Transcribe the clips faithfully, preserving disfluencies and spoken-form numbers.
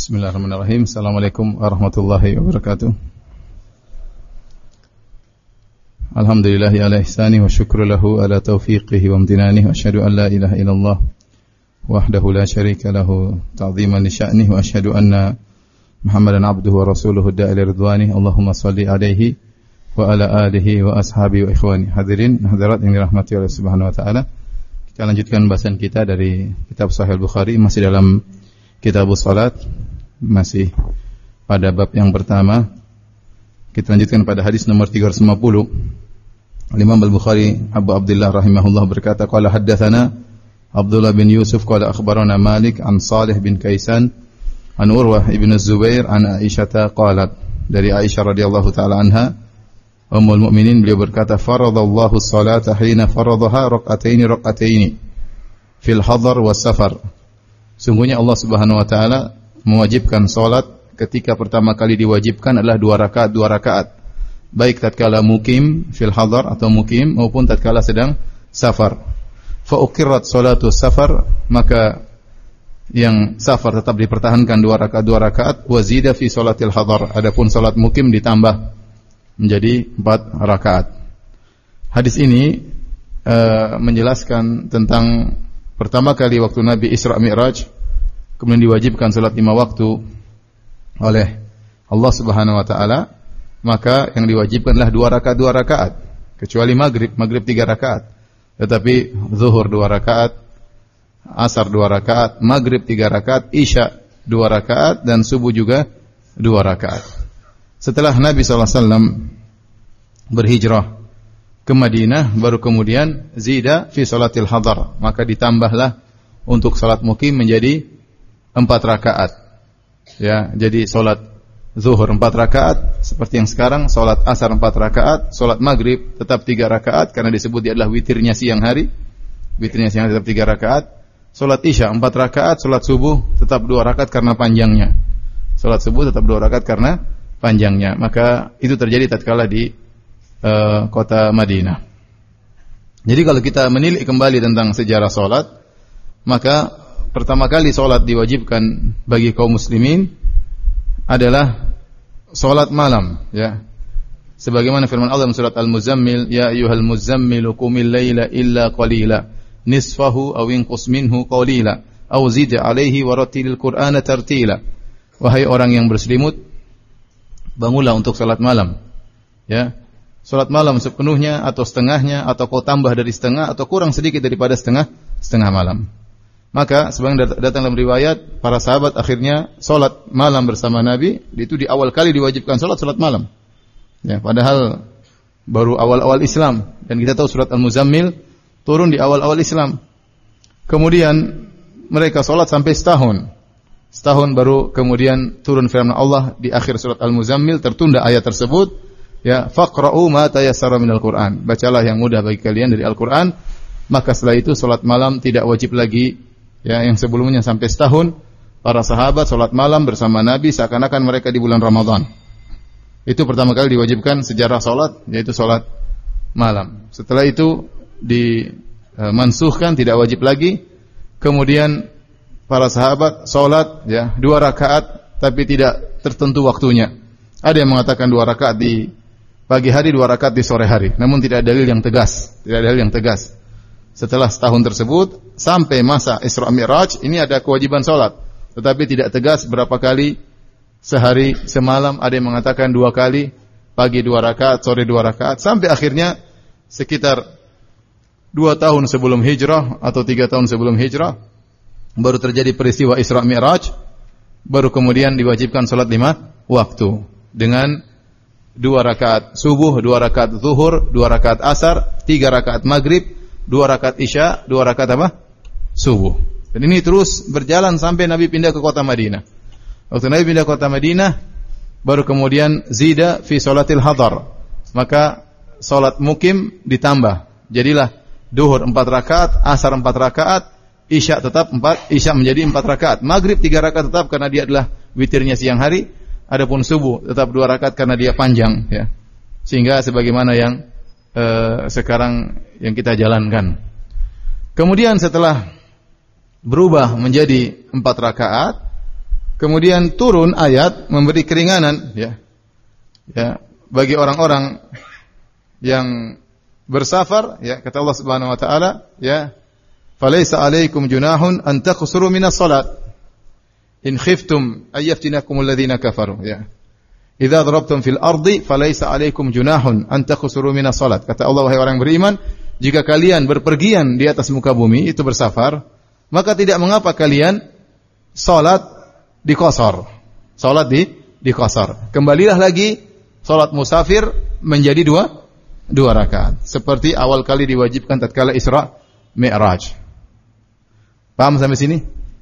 Bismillahirrahmanirrahim. Assalamualaikum warahmatullahi wabarakatuh. Alhamdulillahi ala ihsani wa syukru lahu ala taufiqihi wa amtinani wa asyhadu an la ilaha illallah wahdahu la syarika lahu ta'ziman li sya'nihi wa asyhadu anna Muhammadan abduhu wa rasuluhu da'i ila ridwani. Allahumma salli alaihi wa ala alihi wa ashabihi wa ikhwani. Hadirin hadirat yang dirahmati oleh Subhanahu wa taala. Kita lanjutkan bahasan kita dari kitab Sahih Bukhari, masih dalam Kitabus Salat, masih pada bab yang pertama. Kita lanjutkan pada hadis nomor tiga ratus lima puluh. Imam Al-Bukhari Abu Abdullah rahimahullah berkata, qala haddatsana Abdullah bin Yusuf qala akhbarana Malik an Salih bin Kaisan an Urwah ibn Az-Zubair an Aisyah qalat, dari Aisyah radhiyallahu taala anha ummul mukminin, beliau berkata, faradallahu as-salata hina faradaha raq'ataini raq'ataini fil hadar was safar. Sungguhnya Allah Subhanahu wa taala mewajibkan salat ketika pertama kali diwajibkan adalah dua rakaat dua rakaat, baik tatkala mukim fil hadar atau mukim maupun tatkala sedang safar. Fa uqirrat salatu safar, maka yang safar tetap dipertahankan dua rakaat dua rakaat, wa zida fi salatil hadar, adapun salat mukim ditambah menjadi empat rakaat. Hadis ini uh, menjelaskan tentang pertama kali waktu Nabi Isra Mi'raj, kemudian diwajibkan salat lima waktu oleh Allah Subhanahu wa taala, maka yang diwajibkan adalah dua rakaat dua rakaat, kecuali maghrib, maghrib tiga rakaat. Tetapi zuhur dua rakaat, asar dua rakaat, maghrib tiga rakaat, isya dua rakaat, dan subuh juga dua rakaat. Setelah Nabi sallallahu alaihi wasallam berhijrah ke Madinah, baru kemudian zida fi salatil hadar, maka ditambahlah untuk salat mukim menjadi empat rakaat. Ya, jadi salat zuhur empat rakaat seperti yang sekarang, salat asar empat rakaat, salat maghrib tetap tiga rakaat karena disebut dia adalah witirnya siang hari. Witirnya siang hari tetap tiga rakaat. Salat isya empat rakaat, salat subuh tetap dua rakaat karena panjangnya. Salat subuh tetap dua rakaat karena panjangnya. Maka itu terjadi tatkala di Uh, kota Madinah. Jadi kalau kita menilik kembali tentang sejarah salat, maka pertama kali salat diwajibkan bagi kaum muslimin adalah salat malam, ya. Sebagaimana firman Allah dalam surat Al-Muzammil, ya ayyuhal muzammilu qumil laila illa qalila nisfahu aw inqus minhu qalila aw zid 'alaihi wa rattilil qur'ana tartila. Wahai orang yang berselimut, bangunlah untuk salat malam, ya. Salat malam sepenuhnya atau setengahnya, atau kau tambah dari setengah atau kurang sedikit daripada setengah setengah malam. Maka sebagaimana datang dalam riwayat, para sahabat akhirnya salat malam bersama Nabi. Itu di awal kali diwajibkan salat salat malam. Ya, padahal baru awal-awal Islam, dan kita tahu surat Al-Muzammil turun di awal-awal Islam. Kemudian mereka salat sampai setahun. Setahun baru kemudian turun firman Allah di akhir surat Al-Muzammil, tertunda ayat tersebut. Ya, faqra'u ma tayassara minal Qur'an. Bacalah yang mudah bagi kalian dari Al-Qur'an. Maka setelah itu salat malam tidak wajib lagi. Ya, yang sebelumnya sampai setahun para sahabat salat malam bersama Nabi seakan-akan mereka di bulan Ramadan. Itu pertama kali diwajibkan sejarah salat, yaitu salat malam. Setelah itu dimansuhkan, tidak wajib lagi. Kemudian para sahabat salat, ya, dua rakaat tapi tidak tertentu waktunya. Ada yang mengatakan dua rakaat di pagi hari, dua rakaat di sore hari. Namun tidak ada dalil yang tegas, tidak ada dalil yang tegas. Setelah setahun tersebut sampai masa Isra Mi'raj ini ada kewajiban salat, tetapi tidak tegas berapa kali sehari semalam. Ada yang mengatakan dua kali, pagi dua rakaat, sore dua rakaat, sampai akhirnya sekitar dua tahun sebelum hijrah atau tiga tahun sebelum hijrah baru terjadi peristiwa Isra Mi'raj, baru kemudian diwajibkan salat lima waktu dengan dua rakaat subuh, dua rakaat zuhur, dua rakaat asar, tiga rakaat maghrib, dua rakaat isya, dua rakaat apa? Subuh. Dan ini terus berjalan sampai Nabi pindah ke kota Madinah. Waktu Nabi pindah ke kota Madinah, baru kemudian zida fi salatil hadar. Maka salat mukim ditambah. Jadilah duhur empat rakaat, asar empat rakaat, isya tetap empat, isya menjadi empat rakaat. Maghrib tiga rakaat tetap karena dia adalah witirnya siang hari. Adapun subuh tetap dua rakaat karena dia panjang, ya. Sehingga sebagaimana yang eh, sekarang yang kita jalankan. Kemudian setelah berubah menjadi empat rakaat, kemudian turun ayat memberi keringanan ya. Ya, bagi orang-orang yang bersafar ya, kata Allah Subhanahu wa taala ya, "Falaisa 'alaikum junahun an taqsuru minas salat in khiftum ay yaftinakumul ladzina kafaru." Ya. "Idza darabtum fil ardi falaisa 'alaikum junahun an taqsuru minas salat." Kata Allah, wahai orang beriman, jika kalian berpergian di atas muka bumi, itu bersafar, maka tidak mengapa kalian salat diqasar. Salat di diqasar. Kembalilah lagi salat musafir menjadi dua dua rakaat, seperti awal kali diwajibkan tatkala Isra Mi'raj. Paham sampai sini?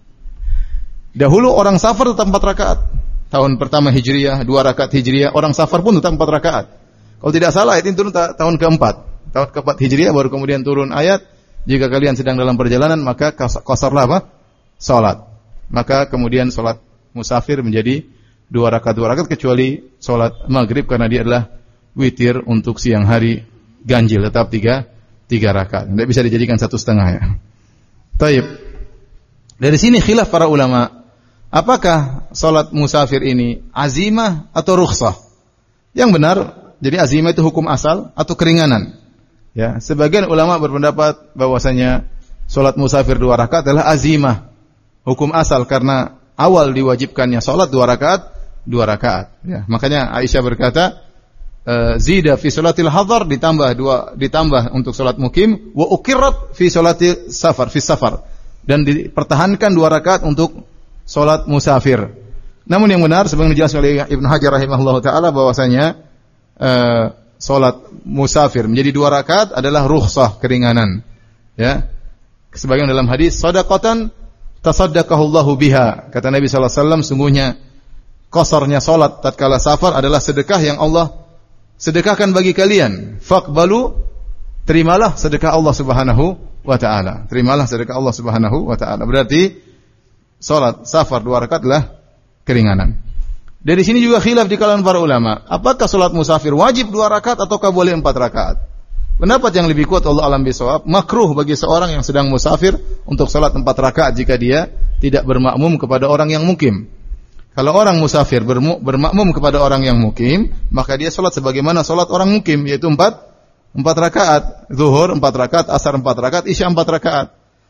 Dahulu orang safar tetap empat rakaat. Tahun pertama Hijriyah, dua rakaat Hijriyah, orang safar pun tetap empat rakaat. Kalau tidak salah ayat ini turun ta- tahun keempat. Tahun keempat Hijriyah baru kemudian turun ayat, jika kalian sedang dalam perjalanan maka qasarlah apa? Salat. Maka kemudian salat musafir menjadi dua rakaat dua rakaat, kecuali salat maghrib karena dia adalah witir untuk siang hari ganjil, tetap tiga tiga rakaat. Tidak bisa dijadikan satu setengah ya. Taib. Dari sini khilaf para ulama, apakah salat musafir ini azimah atau rukhsah? Yang benar, jadi azimah itu hukum asal atau keringanan. Ya, sebagian ulama berpendapat bahwasanya salat musafir dua rakaat adalah azimah, hukum asal karena awal diwajibkannya salat dua rakaat dua rakaat. Ya, makanya Aisyah berkata, zida fi salatil hadar, ditambah dua, ditambah untuk salat mukim, wa uqirrat fi salatil safar fi safar, dan dipertahankan dua rakaat untuk salat musafir. Namun yang benar sebagaimana dijelaskan oleh Ibnu Hajar rahimahullahu taala bahwasanya uh, salat musafir menjadi dua rakaat adalah rukhsah, keringanan. Ya. Sebagaimana dalam hadis, shadaqatan tasaddaqahullahu biha. Kata Nabi sallallahu alaihi wasallam, sungguhnya qasarnya salat tatkala safar adalah sedekah yang Allah sedekahkan bagi kalian. Faqbalu, terimalah sedekah Allah Subhanahu wa taala. Terimalah sedekah Allah Subhanahu wa taala. Berarti salat safar dua rakaat adalah keringanan. Dari sini juga khilaf di kalangan para ulama, apakah salat musafir wajib dua rakaat ataukah boleh empat rakaat? Pendapat yang lebih kuat Allah alam bisawab, makruh bagi seorang yang sedang musafir untuk salat empat rakaat jika dia tidak bermakmum kepada orang yang mukim. Kalau orang musafir bermakmum kepada orang yang mukim, maka dia salat sebagaimana salat orang mukim, yaitu empat empat rakaat, zuhur empat rakaat, asar empat rakaat, isya empat rakaat.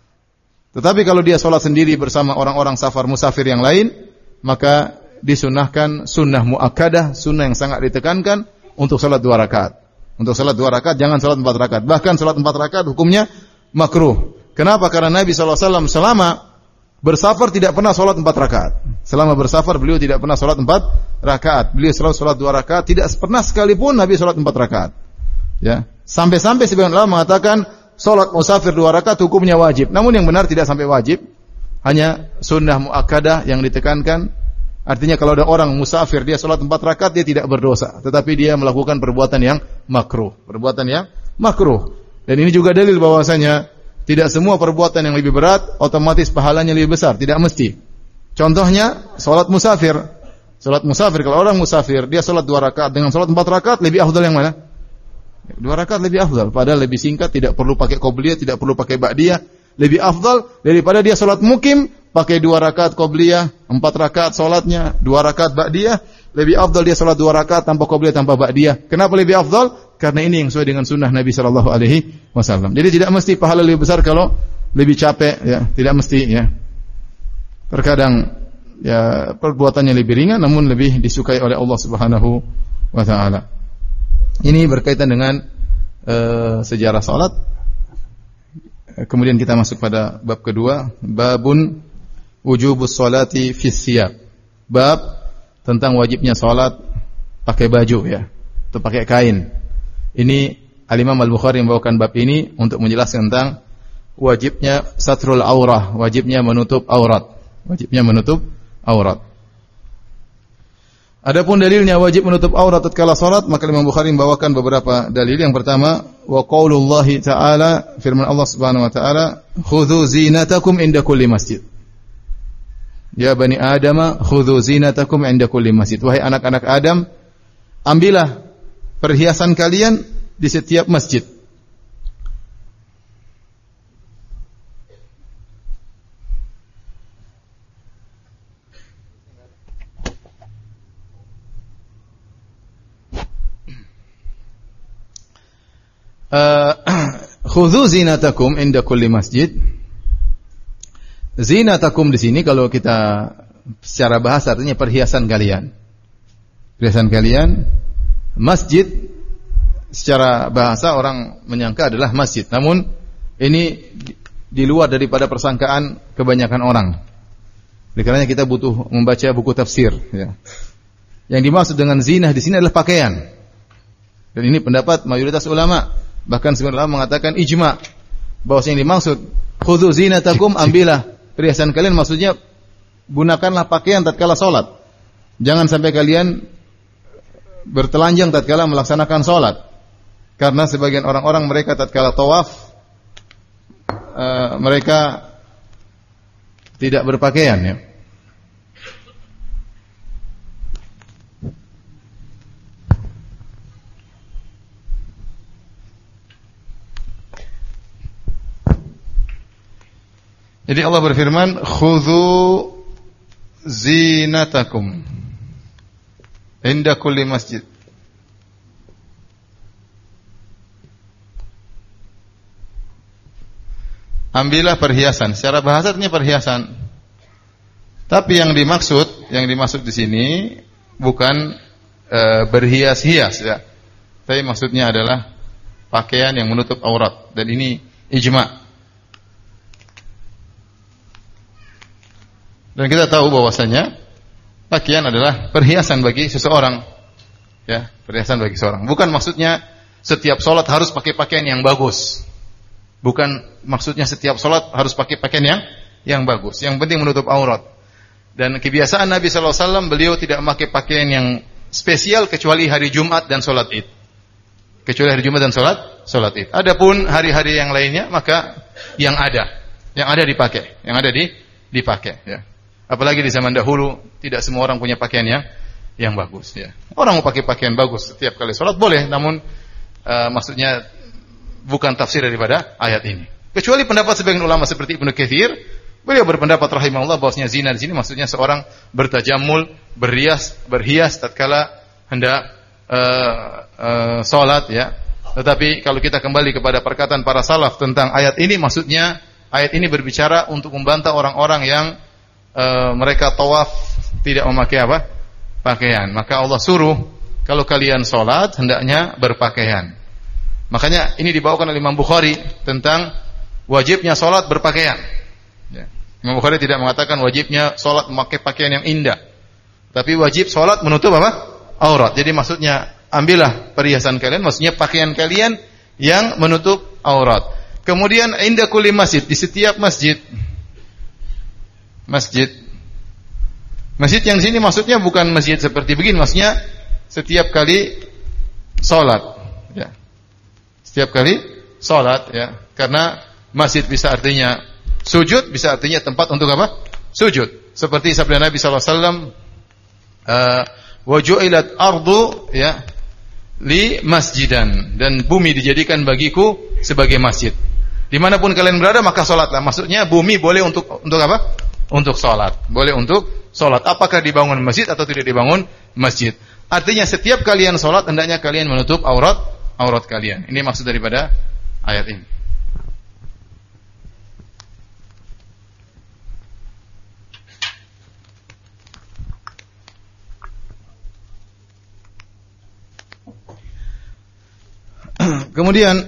Tetapi kalau dia salat sendiri bersama orang-orang safar musafir yang lain, maka disunahkan sunnah muakkadah, sunnah yang sangat ditekankan untuk salat dua rakaat. Untuk salat dua rakaat, jangan salat empat rakaat. Bahkan salat empat rakaat hukumnya makruh. Kenapa? Karena Nabi sallallahu alaihi wasallam selama bersafar tidak pernah salat empat rakaat. Selama bersafar beliau tidak pernah salat empat rakaat. Beliau selalu salat dua rakaat, tidak pernah sekalipun Nabi salat empat rakaat. Ya. Sampai-sampai sebagian ulama mengatakan salat musafir dua rakaat hukumnya wajib. Namun yang benar tidak sampai wajib, hanya sunnah muakkadah yang ditekankan. Artinya kalau ada orang musafir dia salat empat rakaat dia tidak berdosa, tetapi dia melakukan perbuatan yang makruh, perbuatan yang makruh. Dan ini juga dalil bahwasanya tidak semua perbuatan yang lebih berat otomatis pahalanya lebih besar, tidak mesti. Contohnya salat musafir. Salat musafir, kalau orang musafir dia salat dua rakaat dengan salat empat rakaat, lebih afdal yang mana? Dua rakaat lebih afdal, padahal lebih singkat, tidak perlu pakai qobliyah, tidak perlu pakai ba'diyah, lebih afdal daripada dia salat mukim pakai dua rakaat qobliyah, empat rakaat salatnya, dua rakaat ba'diyah, lebih afdal dia salat dua rakaat tanpa qobliyah, tanpa ba'diyah. Kenapa lebih afdal? Karena ini yang sesuai dengan sunnah Nabi sallallahu alaihi wasallam. Jadi tidak mesti pahala lebih besar kalau lebih capek, ya, tidak mesti, ya. Terkadang ya perbuatannya lebih ringan namun lebih disukai oleh Allah Subhanahu wa taala. Ini berkaitan dengan uh, sejarah salat. Kemudian kita masuk pada bab kedua, babun wujubus salati fis siyab. Bab tentang wajibnya salat pakai baju, ya, atau pakai kain. Ini Al-Imam Al-Bukhari membawakan bab ini untuk menjelaskan tentang wajibnya satrul aurah, wajibnya menutup aurat, wajibnya menutup aurat. Adapun dalilnya wajib menutup aurat tatkala salat, maka Imam Bukhari membawakan beberapa dalil. Yang pertama, wa qaulullahi ta'ala, firman Allah Subhanahu wa taala, khudzu zinatakum inda kulli masjid. Ya bani Adam, khudzu zinatakum inda kulli masjid. Wahai anak-anak Adam, ambillah perhiasan kalian di setiap masjid. khudzu zinatakum inda kulli masjid. Zinatakum di sini kalau kita secara bahasa artinya perhiasan kalian. Perhiasan kalian. Masjid secara bahasa orang menyangka adalah masjid. Namun ini di luar daripada persangkaan kebanyakan orang. Oleh karenanya kita butuh membaca buku tafsir. Ya. Yang dimaksud dengan zinah di sini adalah pakaian. Dan ini pendapat mayoritas ulama. Bahkan sebagian ulama mengatakan ijma bahwa yang dimaksud khudzu zinatakum, ambillah perhiasan kalian, maksudnya gunakanlah pakaian tatkala salat. Jangan sampai kalian bertelanjang tatkala melaksanakan salat. Karena sebagian orang-orang mereka tatkala tawaf uh, mereka tidak berpakaian ya. Jadi Allah berfirman, khudzu zinatakum inda kulli masjid. Ambillah perhiasan. Secara bahasa artinya perhiasan. Tapi yang dimaksud, yang dimaksud di sini bukan e, berhias-hias ya. Tapi maksudnya adalah pakaian yang menutup aurat, dan ini ijma'. Dan kita tahu bahwasanya pakaian adalah perhiasan bagi seseorang. Ya, perhiasan bagi seseorang. Bukan maksudnya setiap salat harus pakai pakaian yang bagus. Bukan maksudnya setiap salat harus pakai pakaian yang yang bagus. Yang penting menutup aurat. Dan kebiasaan Nabi sallallahu alaihi wasallam, beliau tidak memakai pakaian yang spesial kecuali hari Jumat dan salat Id. Kecuali hari Jumat dan salat salat Id. Adapun hari-hari yang lainnya maka yang ada, yang ada dipakai, yang ada di dipakai ya. Apalagi di zaman dahulu tidak semua orang punya pakaian yang yang bagus ya. Orang mau pakai pakaian bagus setiap kali salat boleh, namun uh, maksudnya bukan tafsir daripada ayat ini. Kecuali pendapat sebagian ulama seperti Ibnu Katsir, beliau berpendapat rahimahullah bahwasanya zina di sini maksudnya seorang bertajamul, berhias, berhias tatkala hendak uh, uh, salat ya. Tetapi kalau kita kembali kepada perkataan para salaf tentang ayat ini, maksudnya ayat ini berbicara untuk membantah orang-orang yang uh, mereka tawaf tidak memakai apa? Pakaian. Maka Allah suruh kalau kalian salat hendaknya berpakaian. Makanya ini dibawakan oleh Imam Bukhari tentang wajibnya salat berpakaian. Ya. Imam Bukhari tidak mengatakan wajibnya salat memakai pakaian yang indah, tapi wajib salat menutup apa? Aurat. Jadi maksudnya ambillah perhiasan kalian, maksudnya pakaian kalian yang menutup aurat. Kemudian inda kulli masjid, di setiap masjid. Masjid. Masjid yang sini maksudnya bukan masjid seperti begini, maksudnya setiap kali salat. Ya. Setiap kali salat ya. Karena masjid bisa artinya sujud, bisa artinya tempat untuk apa? Sujud. Seperti sabda Nabi sallallahu alaihi wasallam, wa ju'ilat ardu ya li masjidan, dan bumi dijadikan bagiku sebagai masjid. Dimanapun kalian berada maka salatlah. Maksudnya bumi boleh untuk untuk apa? Untuk salat. Boleh untuk salat. Apakah dibangun masjid atau tidak dibangun masjid? Artinya setiap kalian salat hendaknya kalian menutup aurat aurat kalian. Ini maksud daripada ayat ini. Kemudian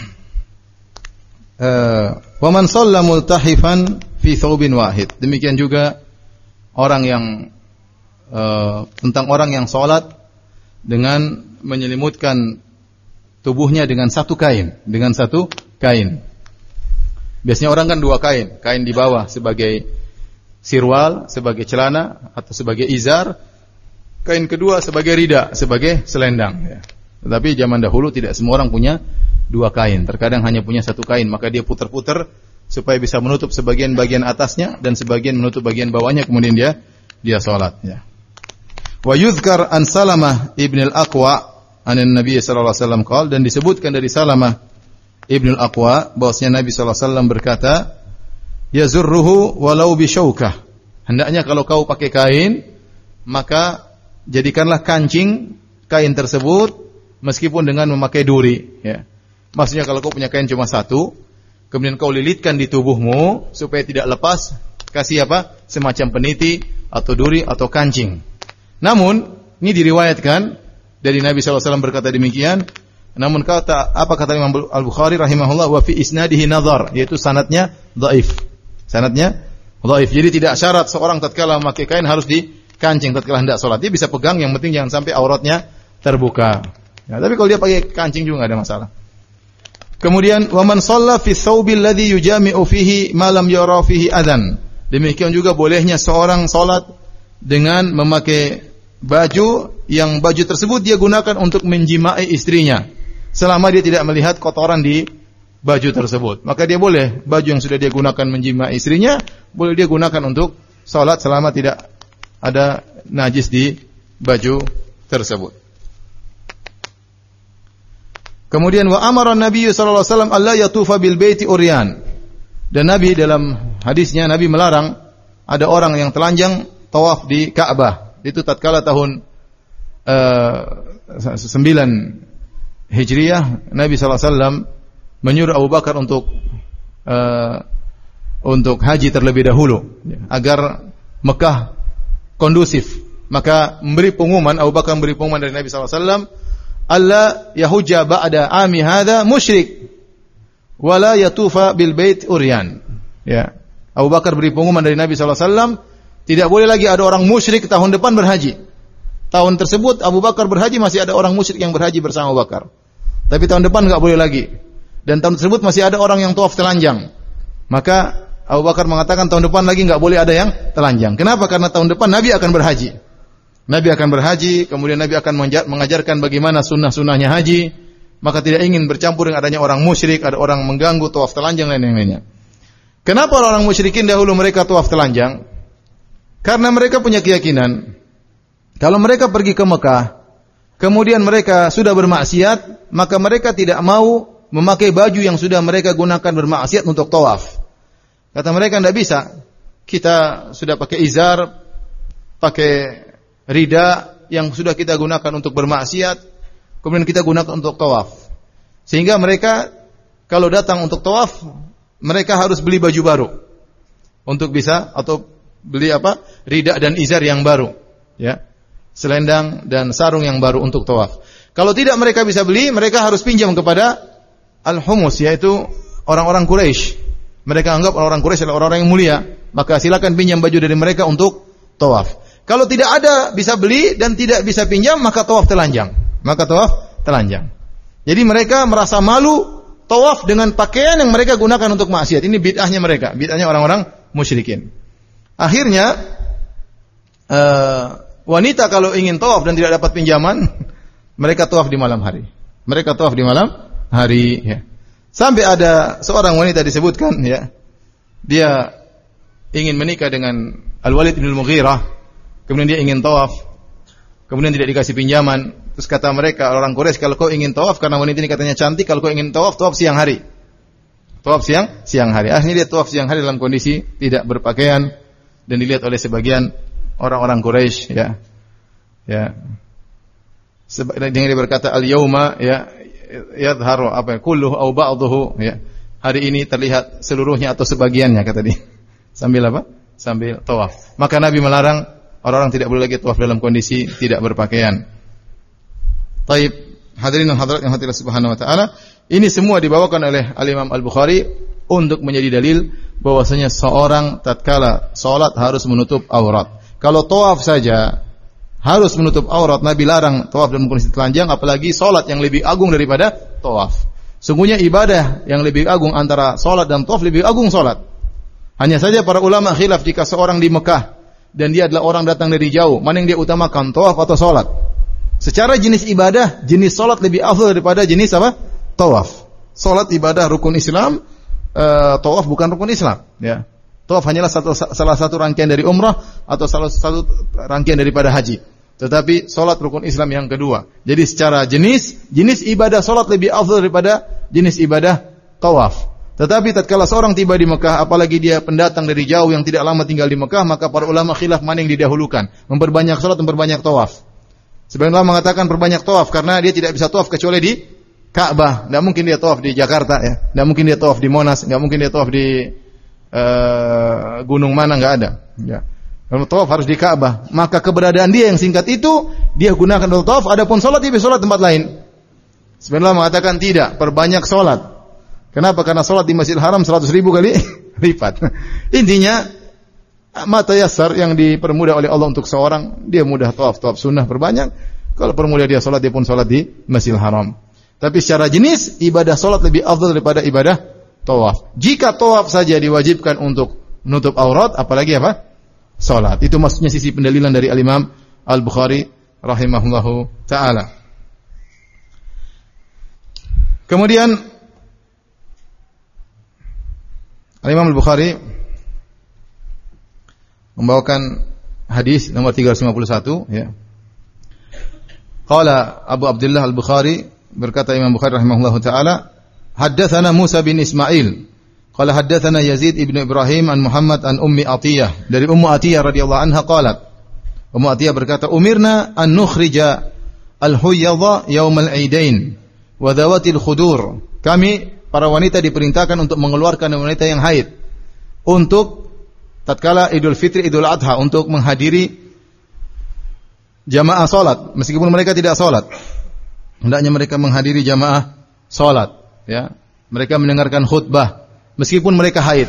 wa man shalla multahifan fi thawbin wahid. Demikian juga orang yang uh, tentang orang yang salat dengan menyelimutkan tubuhnya dengan satu kain, dengan satu kain. Biasanya orang kan dua kain, kain di bawah sebagai sirwal, sebagai celana atau sebagai izar, kain kedua sebagai rida, sebagai selendang ya. Tetapi zaman dahulu tidak semua orang punya dua kain, terkadang hanya punya satu kain, maka dia putar-putar supaya bisa menutup sebagian bagian atasnya dan sebagian menutup bagian bawahnya, kemudian dia dia salat ya. Wa yuzkar an Salamah ibn al-Aqwa anan Nabi sallallahu alaihi wasallam qaal, dan disebutkan dari Salamah ibn al-Aqwa bahwasanya Nabi sallallahu alaihi wasallam berkata, yazurruhu walau bi syaukah. Hendaknya kalau kau pakai kain, maka jadikanlah kancing kain tersebut meskipun dengan memakai duri ya. Maksudnya kalau kau punya kain cuma satu, kemudian kau lilitkan di tubuhmu supaya tidak lepas, kasih apa? Semacam peniti atau duri atau kancing. Namun, ini diriwayatkan dari Nabi sallallahu alaihi wasallam berkata demikian. Namun kata apa kata Imam Al-Bukhari rahimahullah, wa fi isnadihi nazar, yaitu sanadnya dhaif. Sanadnya dhaif. Jadi tidak syarat seorang tatkala memakai kain harus dikancing tatkala hendak salat. Dia bisa pegang, yang penting jangan sampai auratnya terbuka. Ya, tapi kalau dia pakai kancing juga enggak ada masalah. Kemudian wa man shalla fi thawbil ladzi yujami'u fihi ma lam yara fihi adzan. Demikian juga bolehnya seorang salat dengan memakai baju yang baju tersebut dia gunakan untuk menjimai istrinya, selama dia tidak melihat kotoran di baju tersebut. Maka dia boleh, baju yang sudah dia gunakan menjimai istrinya, boleh dia gunakan untuk salat selama tidak ada najis di baju tersebut. Kemudian wa amara Nabi sallallahu alaihi wasallam alla yatufa bil baiti uryan. Dan Nabi dalam hadisnya Nabi melarang ada orang yang telanjang tawaf di Ka'bah. Itu tatkala tahun uh, sembilan Hijriah, Nabi sallallahu alaihi wasallam menyuruh Abu Bakar untuk uh, untuk haji terlebih dahulu agar Mekah kondusif. Maka memberi pengumuman, Abu Bakar memberi pengumuman dari Nabi sallallahu alaihi wasallam, alla yahujja ba'da ami hadza musyrik wala yatufa bil bait uryan. Ya. Abu Bakar beri pengumuman dari Nabi sallallahu alaihi wasallam, tidak boleh lagi ada orang musyrik tahun depan berhaji. Tahun tersebut Abu Bakar berhaji, masih ada orang musyrik yang berhaji bersama Abu Bakar. Tapi tahun depan enggak boleh lagi. Dan tahun tersebut masih ada orang yang tawaf telanjang. Maka Abu Bakar mengatakan tahun depan lagi enggak boleh ada yang telanjang. Kenapa? Karena tahun depan Nabi akan berhaji. Nabi akan berhaji, kemudian Nabi akan mengajarkan bagaimana sunnah-sunnahnya haji. Maka tidak ingin bercampur dengan adanya orang musyrik, ada orang mengganggu tawaf telanjang dan lain-lainnya. Kenapa orang musyrikin dahulu mereka tawaf telanjang? Karena mereka punya keyakinan, kalau mereka pergi ke Mekah, kemudian mereka sudah bermaksiat, maka mereka tidak mau memakai baju yang sudah mereka gunakan bermaksiat untuk tawaf. Kata mereka, tidak bisa. Kita sudah pakai izar, pakai rida yang sudah kita gunakan untuk bermaksiat, kemudian kita gunakan untuk tawaf. Sehingga mereka kalau datang untuk tawaf, mereka harus beli baju baru untuk bisa, atau beli apa? Rida dan izar yang baru, ya. Selendang dan sarung yang baru untuk tawaf. Kalau tidak mereka bisa beli, mereka harus pinjam kepada al-humus, yaitu orang-orang Quraisy. Mereka anggap orang-orang Quraisy adalah orang-orang yang mulia, maka silakan pinjam baju dari mereka untuk tawaf. Kalau tidak ada bisa beli dan tidak bisa pinjam, maka tawaf telanjang. Maka tawaf telanjang. Jadi mereka merasa malu tawaf dengan pakaian yang mereka gunakan untuk maksiat. Ini bid'ahnya mereka, bid'ahnya orang-orang musyrikin. Akhirnya uh, wanita kalau ingin tawaf dan tidak dapat pinjaman, mereka tawaf di malam hari. Mereka tawaf di malam hari, ya. Sampai ada seorang wanita disebutkan, ya, dia ingin menikah dengan Al-Walid bin Al-Mughirah, kemudian dia ingin tawaf, kemudian tidak dikasih pinjaman. Terus kata mereka, orang Quraisy, kalau kau ingin tawaf, karena wanita ini katanya cantik, kalau kau ingin tawaf, tawaf siang hari. Tawaf siang, siang hari. Akhirnya dia tawaf siang hari dalam kondisi tidak berpakaian, dan dilihat oleh sebagian orang-orang Quraisy, ya, ya. Dengan dia berkata al-yauma, ya, yadharu apa, kulluhu aw ba'dhuhu, ya. Hari ini terlihat seluruhnya atau sebagiannya, kata dia. Sambil apa? Sambil tawaf. Maka Nabi melarang orang-orang tidak boleh lagi tawaf dalam kondisi tidak berpakaian. Taib, hadirin dan hadirat yang hadirat subhanahu wa ta'ala, ini semua dibawakan oleh Al-Imam Al-Bukhari untuk menjadi dalil bahwasanya seorang tatkala salat harus menutup aurat. Kalau tawaf saja harus menutup aurat, Nabi larang tawaf dalam kondisi telanjang, apalagi salat yang lebih agung daripada tawaf. Sungguhnya ibadah yang lebih agung antara salat dan tawaf, lebih agung salat. Hanya saja para ulama khilaf, jika seorang di Mekah dan dia adalah orang datang dari jauh, mana yang dia utamakan, tawaf atau salat? Secara jenis ibadah, jenis salat lebih afdal daripada jenis apa? Tawaf. Salat ibadah rukun Islam, uh, tawaf bukan rukun Islam, ya. Tawaf hanyalah satu, salah satu rangkaian dari umrah atau salah satu rangkaian daripada haji. Tetapi salat rukun Islam yang kedua. Jadi secara jenis, jenis ibadah salat lebih afdal daripada jenis ibadah tawaf. Tetapi tatkala seorang tiba di Mekah, apalagi dia pendatang dari jauh yang tidak lama tinggal di Mekah, maka para ulama khilaf mana yang didahulukan, memperbanyak salat, memperbanyak tawaf. Sebagian ulama mengatakan perbanyak tawaf karena dia tidak bisa tawaf kecuali di Ka'bah, enggak mungkin dia tawaf di Jakarta ya. Enggak mungkin dia tawaf di Monas, enggak mungkin dia tawaf di uh, gunung mana, enggak ada. Ya. Kalau tawaf harus di Ka'bah, maka keberadaan dia yang singkat itu dia gunakan untuk tawaf, adapun salat dia bisa salat tempat lain. Sebenarnya mengatakan tidak, perbanyak salat. Kenapa? Karena salat di Masjidil Haram seratus ribu kali lipat. Intinya mata yasar yang dipermudah oleh Allah untuk seorang, dia mudah tawaf, tawaf sunnah perbanyak. Kalau permudah dia salat, dia pun salat di Masjidil Haram. Tapi secara jenis ibadah salat lebih afdal daripada ibadah tawaf. Jika tawaf saja diwajibkan untuk menutup aurat, apalagi apa? Salat. Itu maksudnya sisi pendalilan dari Al-Imam Al-Bukhari rahimahullahu taala. Kemudian Al-Imam Al-Bukhari membawakan hadis nomor tiga ratus lima puluh satu ya. Qala Abu Abdullah Al-Bukhari, berkata Imam Bukhari rahimahullahu taala, haddatsana Musa bin Ismail qala haddatsana Yazid ibn Ibrahim an Muhammad an Ummi Atiyah, dari Ummu Atiyah radhiyallahu anha qalat, Ummu Atiyah berkata, umirna an nukhrija al-huyyadha yaum al-aidain wa dhawatil khudur. Kami para wanita diperintahkan untuk mengeluarkan wanita yang haid untuk tatkala Idul Fitri, Idul Adha, untuk menghadiri jamaah salat meskipun mereka tidak salat. Hendaknya mereka menghadiri jamaah salat ya. Mereka mendengarkan khutbah meskipun mereka haid.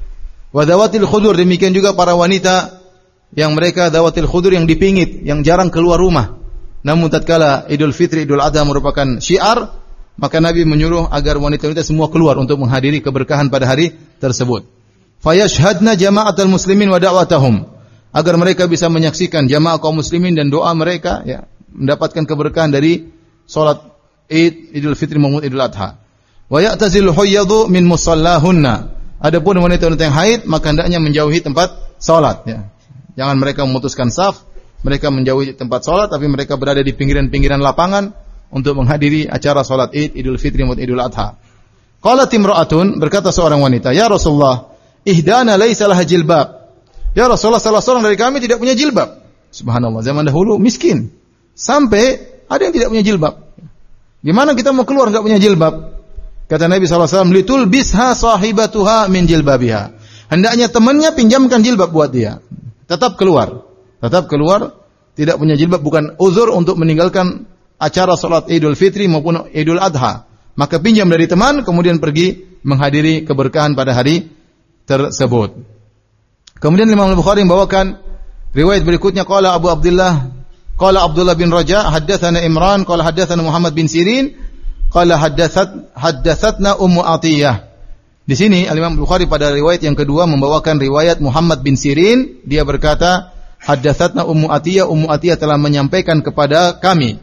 Wa dawatil khudur, demikian juga para wanita yang mereka dawatil khudur, yang dipingit, yang jarang keluar rumah. Namun tatkala Idul Fitri, Idul Adha merupakan syiar, maka Nabi menyuruh agar wanita-wanita semua keluar untuk menghadiri keberkahan pada hari tersebut. Fayashhadna jama'atal muslimin wa da'watahum, agar mereka bisa menyaksikan jamaah kaum muslimin dan doa mereka ya, mendapatkan keberkahan dari salat Id, Idul Fitri maupun Idul Adha. Wa ya'tazil huyyadu min musallahunna. Adapun wanita-wanita yang haid maka hendaknya menjauhi tempat salat ya. Jangan mereka memutuskan saf, mereka menjauhi tempat salat, tapi mereka berada di pinggiran-pinggiran lapangan untuk menghadiri acara salat Id, Idul Fitri maupun Idul Adha. Qalat imra'atun, berkata seorang wanita, ya Rasulullah, ihdana laisa laha jilbab. Ya Rasulullah, salah seorang dari kami tidak punya jilbab. Subhanallah, zaman dahulu miskin sampai ada yang tidak punya jilbab. Gimana kita mau keluar enggak punya jilbab? Kata Nabi sallallahu alaihi wasallam, litul bisha sahibatuha min jilbabiha. Hendaknya temannya pinjamkan jilbab buat dia. Tetap keluar. Tetap keluar, tidak punya jilbab bukan uzur untuk meninggalkan acara salat Idul Fitri maupun Idul Adha. Maka pinjam dari teman, kemudian pergi menghadiri keberkahan pada hari tersebut. Kemudian Imam Al-Bukhari membawakan riwayat berikutnya, qala Abu Abdullah, qala Abdullah bin Raja, haddatsana Imran, qala haddatsana Muhammad bin Sirin, qala haddatsat haddatsatna Ummu Atiyah. Di sini Al-Imam Al-Bukhari pada riwayat yang kedua membawakan riwayat Muhammad bin Sirin, dia berkata, haddatsatna Ummu Atiyah, Ummu Atiyah telah menyampaikan kepada kami.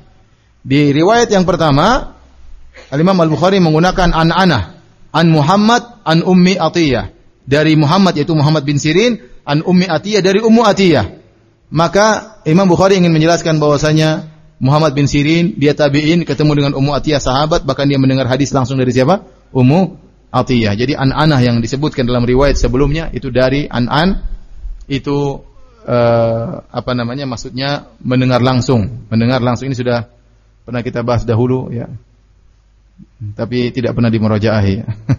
Di riwayat yang pertama, Al-Imam Al-Bukhari menggunakan an-anah, an Muhammad an Ummi Atiyah. Dari Muhammad yaitu Muhammad bin Sirin, an Ummi Atiyah dari Ummu Atiyah. Maka Imam Bukhari ingin menjelaskan bahwasanya Muhammad bin Sirin dia tabi'in, ketemu dengan Ummu Atiyah sahabat, bahkan dia mendengar hadis langsung dari siapa? Ummu Atiyah. Jadi an-anah yang disebutkan dalam riwayat sebelumnya itu dari an-an, itu uh, apa namanya? Maksudnya mendengar langsung. Mendengar langsung ini sudah pernah kita bahas dahulu ya. Tapi tidak pernah dimurajaahi.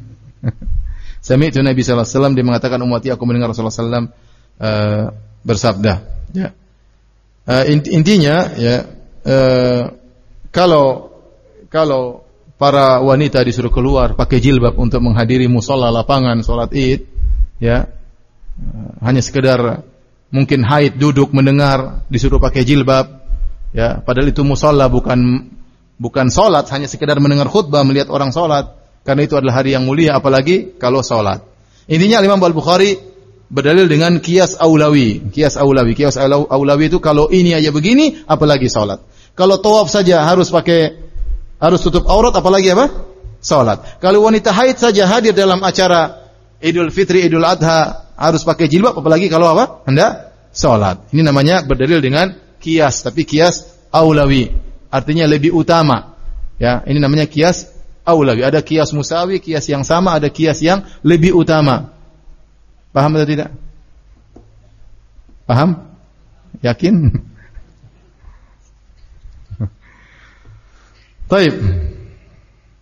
Sami'tu Nabi sallallahu alaihi wasallam, dia mengatakan Ummu Atiyah, aku mendengar Rasulullah sallallahu alaihi wasallam uh, bersabda ya. Uh, intinya ya, uh, kalau kalau para wanita disuruh keluar pakai jilbab untuk menghadiri musalla lapangan salat Id ya, uh, hanya sekedar mungkin haid duduk mendengar disuruh pakai jilbab ya, padahal itu musalla bukan bukan salat, hanya sekedar mendengar khutbah, melihat orang salat, karena itu adalah hari yang mulia, apalagi kalau salat. Intinya Imam Al-Bukhari berdalil dengan qiyas aulawi. Qiyas aulawi, qiyas aulawi itu kalau ini aja begini, apalagi salat. Kalau tawaf saja harus pakai harus tutup aurat, apalagi apa? Salat. Kalau wanita haid saja hadir dalam acara Idul Fitri, Idul Adha harus pakai jilbab, apalagi kalau apa? Hendak salat. Ini namanya berdalil dengan qiyas, tapi qiyas aulawi. Artinya lebih utama. Ya, ini namanya qiyas aulawi. Ada qiyas musawi, qiyas yang sama, ada qiyas yang lebih utama. Paham atau tidak? Paham? Yakin? Baik.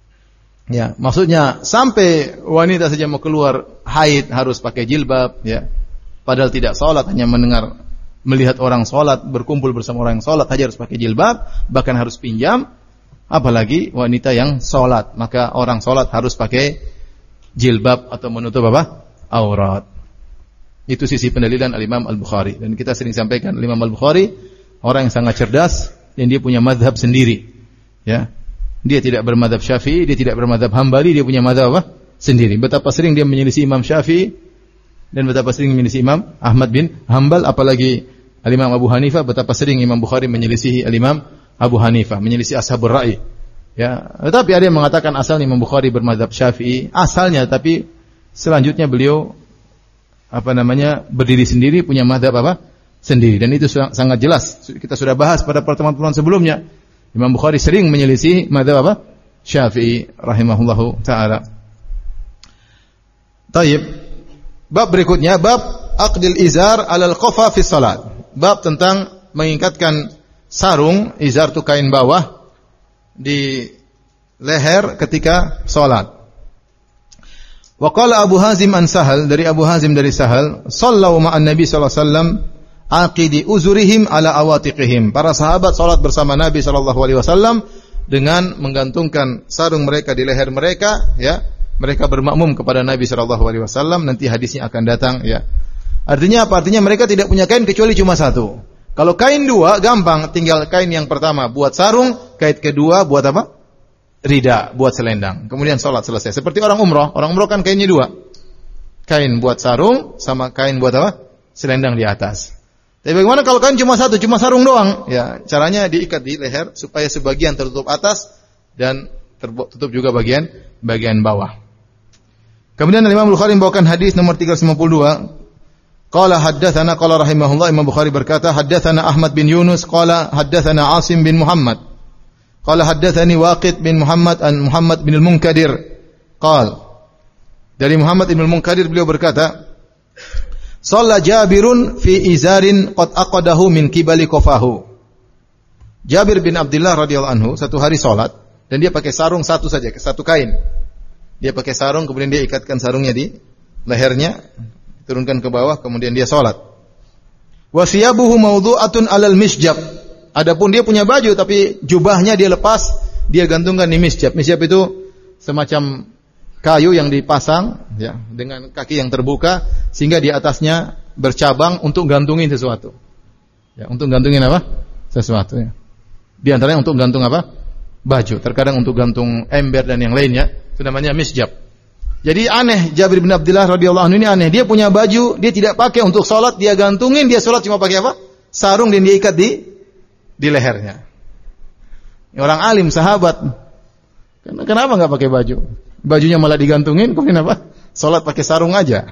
Ya, maksudnya sampai wanita saja mau keluar haid harus pakai jilbab, ya. Padahal tidak sholat, hanya mendengar, melihat orang sholat, berkumpul bersama orang yang sholat saja harus pakai jilbab, bahkan harus pinjam. Apalagi wanita yang sholat, maka orang sholat harus pakai jilbab atau menutup apa? Aurat. Itu sisi pendalilan Al-Imam Al-Bukhari. Dan kita sering sampaikan, Al-Imam Al-Bukhari orang yang sangat cerdas dan dia punya mazhab sendiri. Ya. Dia tidak bermadzhab Syafi'i, dia tidak bermadzhab Hambali, dia punya mazhab apa? Sendiri. Betapa sering dia menyelisih Imam Syafi'i dan betapa sering menyelisih Imam Ahmad bin Hanbal, apalagi Al-Imam Abu Hanifah, betapa sering Imam Bukhari menyelisihi Al-Imam Abu Hanifah, menyelisih Ashabur Ra'i. Ya, tetapi ada yang mengatakan asalnya Imam Bukhari bermadzhab Syafi'i, asalnya, tapi selanjutnya beliau apa namanya? berdiri sendiri, punya mazhab apa? Sendiri, dan itu sangat jelas. Kita sudah bahas pada pertemuan-pertemuan sebelumnya. Imam Bukhari sering menyelisih mazhab apa? Syafi'i rahimahullahu taala. Taib. Bab berikutnya, bab aqdil izar 'alal qafa fi shalat. Bab tentang mengikatkan sarung, izar itu kain bawah, di leher ketika salat. Wa qala Abu Hazim an Sahal, dari Abu Hazim dari Sahal, sallu ma'an Nabi sallallahu alaihi wasallam aqidi uzurihim ala awatiqihim. Para sahabat salat bersama Nabi sallallahu alaihi wasallam dengan menggantungkan sarung mereka di leher mereka, ya. Mereka bermakmum kepada Nabi sallallahu alaihi wasallam, nanti hadisnya akan datang, ya. Artinya apa? Artinya mereka tidak punya kain kecuali cuma satu. Kalau kain dua gampang, tinggal kain yang pertama buat sarung, kain kedua buat apa? Rida, buat selendang. Kemudian salat selesai. Seperti orang umroh, orang umroh kan kainnya dua. Kain buat sarung sama kain buat apa? Selendang di atas. Tapi bagaimana kalau kain cuma satu, cuma sarung doang? Ya, caranya diikat di leher supaya sebagian tertutup atas dan tertutup juga bagian bagian bawah. Kemudian Imam Bukhari membawakan hadis nomor tiga ratus lima puluh dua. Qala haddatsana qala rahimahullah, Imam Bukhari berkata haddatsana Ahmad bin Yunus qala haddatsana Asim bin Muhammad. Qala haddatsani Waqid bin Muhammad an Muhammad bin Al-Munkadir. Qala dari Muhammad bin Al-Munkadir beliau berkata, Shalla Jabirun fi izarin qad aqadahu min qibali qafahu. Jabir bin Abdullah radhiyallahu anhu satu hari salat dan dia pakai sarung satu saja, satu kain. Dia pakai sarung, kemudian dia ikatkan sarungnya di lehernya, turunkan ke bawah, kemudian dia salat. Wa siyabuhu mawdu'atun 'alal misjab. Adapun dia punya baju tapi jubahnya dia lepas, dia gantungkan di misjab. Misjab itu semacam kayu yang dipasang, ya, dengan kaki yang terbuka sehingga di atasnya bercabang untuk gantungin sesuatu. Ya, untuk gantungin apa? Sesuatu, ya. Di antaranya untuk gantung apa? Baju. Terkadang untuk gantung ember dan yang lainnya. Itu namanya misjab. Jadi aneh, Jabir bin Abdullah radhiyallahu anhu ini aneh. Dia punya baju, dia tidak pakai untuk salat, dia gantungin, dia salat cuma pakai apa? Sarung, dan dia ikat di di lehernya. Orang alim, sahabat. Kenapa enggak pakai baju? Bajunya malah digantungin, kemudian apa? Salat pakai sarung aja.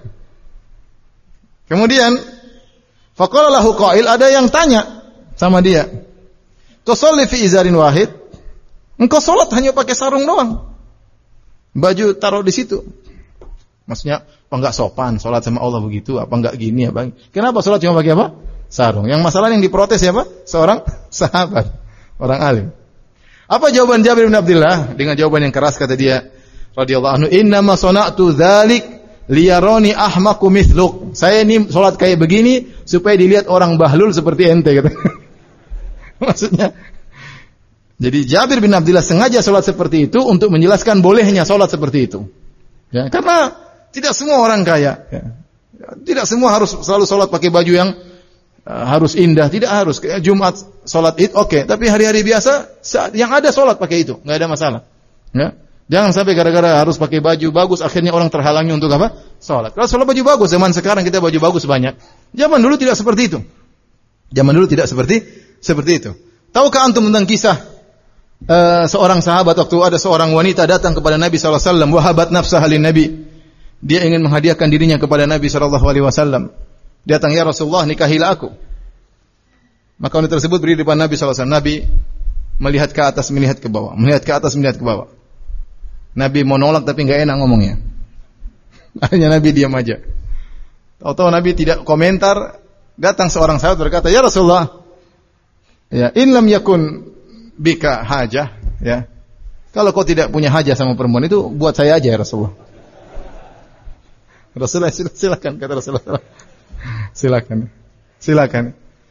Kemudian faqala lahu qail, ada yang tanya sama dia. Tusalli fi izarin wahid? Engkau salat hanya pakai sarung doang. Baju taruh di situ. Maksudnya, apa enggak sopan salat sama Allah begitu? Apa enggak gini ya, Bang? Kenapa salat cuma pakai apa? Sarung. Yang masalah yang diprotes siapa? Seorang sahabat, orang alim. Apa jawaban Jabir bin Abdullah? Dengan jawaban yang keras kata dia radhiyallahu anhu, "Inna ma sana'tu dzalik liyarani ahmaqu mithluk." Saya ini salat kayak begini supaya dilihat orang bahlul seperti ente, kata. Maksudnya, jadi Jabir bin Abdullah sengaja salat seperti itu untuk menjelaskan bolehnya salat seperti itu. Ya, karena tidak semua orang kaya, ya. Tidak semua harus selalu salat pakai baju yang uh, harus indah, tidak harus. Kayak Jumat salat Id, oke, okay. Tapi hari-hari biasa yang ada salat pakai itu, enggak ada masalah. Ya. Jangan sampai gara-gara harus pakai baju bagus akhirnya orang terhalangi untuk apa? Salat. Kalau salat baju bagus, zaman sekarang kita baju bagus banyak. Zaman dulu tidak seperti itu. Zaman dulu tidak seperti seperti itu. Tahukah antum tentang kisah Uh, seorang sahabat waktu ada seorang wanita datang kepada Nabi sallallahu alaihi wasallam, wahabat nafsaha lin Nabi. Dia ingin menghadiahkan dirinya kepada Nabi sallallahu alaihi wasallam. Datang, ya Rasulullah, nikahilah aku. Maka wanita tersebut berdiri di depan Nabi sallallahu alaihi wasallam. Nabi melihat ke atas, melihat ke bawah, melihat ke atas, melihat ke bawah. Nabi mau nolak tapi enggak enak ngomongnya. Akhirnya Nabi diam aja. Tahu-tahu Nabi tidak komentar. Datang seorang sahabat berkata, ya Rasulullah, ya, in lam yakun bika hajah, ya. Kalau kau tidak punya hajat sama perempuan itu, buat saya aja ya Rasulullah. Rasulullah silakan, kata Rasulullah. Silakan. Silakan.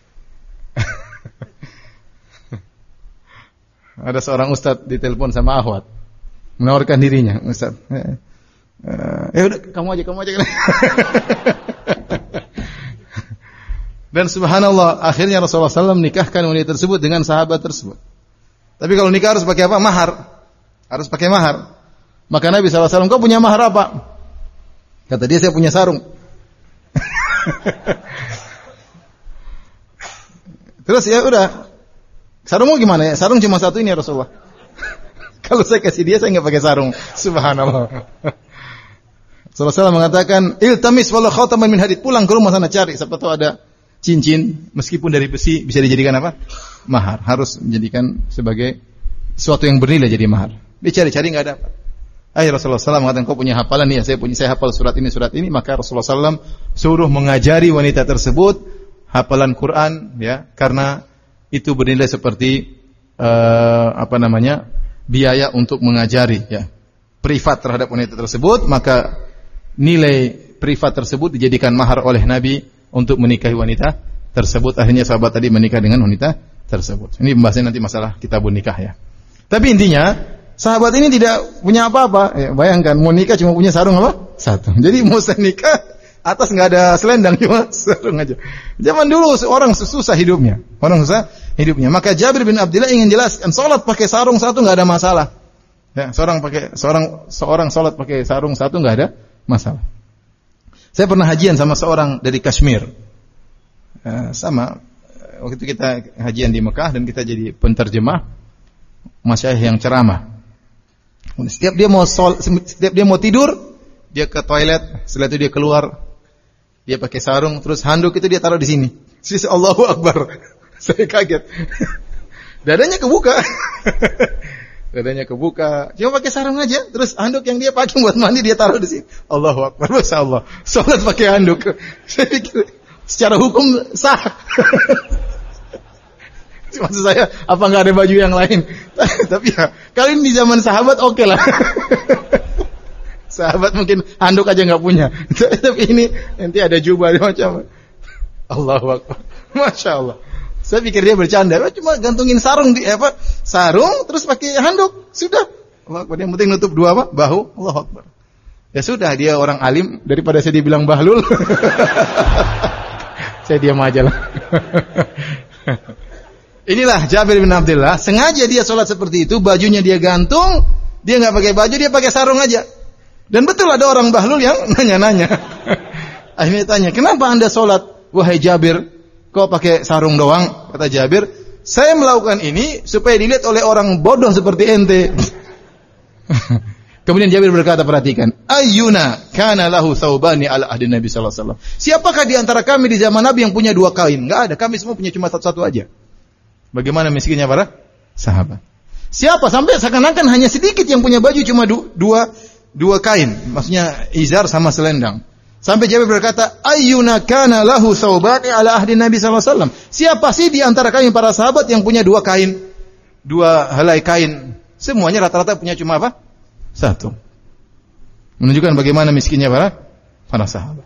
Ada seorang ustaz ditelepon sama akhwat, menawarkan dirinya, ustaz. Eh, eh udah kamu aja, kamu aja. Dan subhanallah, akhirnya Rasulullah sallallahu alaihi wasallam nikahkan wanita tersebut dengan sahabat tersebut. Tapi kalau nikah harus pakai apa? Mahar. Harus pakai mahar. Maka Nabi sallallahu alaihi wasallam, kau punya mahar apa? Kata dia, saya punya sarung. Terus ya udah, sarungmu gimana ya? Sarung cuma satu ini ya Rasulullah. Kalau saya kasih dia, saya nggak pakai sarung. Subhanallah. Rasulullah sallallahu alaihi wasallam mengatakan, iltamis walau khataman min hadid, pulang ke rumah sana cari, siapa tahu ada cincin, meskipun dari besi, bisa dijadikan apa? Mahar. Harus menjadikan sebagai sesuatu yang bernilai jadi mahar. Dicari-cari nggak dapat. Akhirnya Rasulullah sallallahu alaihi wasallam mengatakan, kau punya hafalan nih ya, saya punya, saya hafal surat ini, surat ini. Maka Rasulullah sallallahu alaihi wasallam suruh mengajari wanita tersebut hafalan Quran, ya, karena itu bernilai seperti uh, apa namanya, biaya untuk mengajari, ya, privat terhadap wanita tersebut. Maka nilai privat tersebut dijadikan mahar oleh Nabi untuk menikahi wanita tersebut. Akhirnya sahabat tadi menikah dengan wanita tersebut. Ini pembahasannya nanti masalah kitabun nikah, ya. Tapi intinya, sahabat ini tidak punya apa-apa. Ya, bayangkan, mau nikah cuma punya sarung apa? Satu. Jadi mau saya nikah, atas nggak ada selendang, cuma sarung aja. Zaman dulu orang susah hidupnya. Orang susah hidupnya. Maka Jabir bin Abdullah ingin jelaskan, salat pakai sarung satu nggak ada masalah. Ya, seorang pakai seorang seorang salat pakai sarung satu nggak ada masalah. Saya pernah hajian sama seorang dari Kashmir. Uh, sama waktu itu kita hajian di Mekah dan kita jadi penterjemah masyayikh yang ceramah. Setiap dia mau sol, setiap dia mau tidur, dia ke toilet, setelah itu dia keluar, dia pakai sarung, terus handuk itu dia taruh di sini. Sisi Allahu Akbar. Saya kaget. Dadanya kebuka. Dadanya kebuka. Cuma pakai sarung aja, terus handuk yang dia pakai buat mandi dia taruh di sini. Allahu Akbar. Masyaallah. Salat pakai handuk. Saya pikir secara hukum sah. Maksud saya, apa nggak ada baju yang lain? Tapi ya, kali ini di zaman sahabat oke okay lah. Sahabat mungkin handuk aja nggak punya. Tapi ini nanti ada jubah macam. Allahu Akbar. Masya Allah. Saya pikir dia bercanda. Cuma gantungin sarung di apa? Sarung terus pakai handuk. Sudah. Allah Akbar. Yang penting nutup dua apa? Bahu. Allahu Akbar. Ya sudah, dia orang alim, daripada saya dibilang bahlul. Saya diam aja lah. Inilah Jabir bin Abdullah, sengaja dia sholat seperti itu, bajunya dia gantung, dia nggak pakai baju, dia pakai sarung aja. Dan betul ada orang bahlul yang nanya-nanya. Akhirnya tanya, kenapa anda sholat, wahai Jabir, kok pakai sarung doang? Kata Jabir, saya melakukan ini supaya dilihat oleh orang bodoh seperti ente. Kemudian Jabir berkata, perhatikan, ayyuna kana lahu thawbani ala ahdi Nabi sallallahu alaihi wasallam. Siapakah di antara kami di zaman Nabi yang punya dua kain? Enggak ada, kami semua punya cuma satu-satu aja. Bagaimana miskinnya para sahabat? Siapa? Sampai seakan-akan hanya sedikit yang punya baju cuma du, dua dua kain, maksudnya izar sama selendang. Sampai Jabir berkata, ayyuna kana lahu thawbani ala ahdi Nabi sallallahu alaihi wasallam. Siapa sih di antara kami para sahabat yang punya dua kain? Dua helai kain. Semuanya rata-rata punya cuma apa? Satu. Menunjukkan bagaimana miskinnya para para sahabat.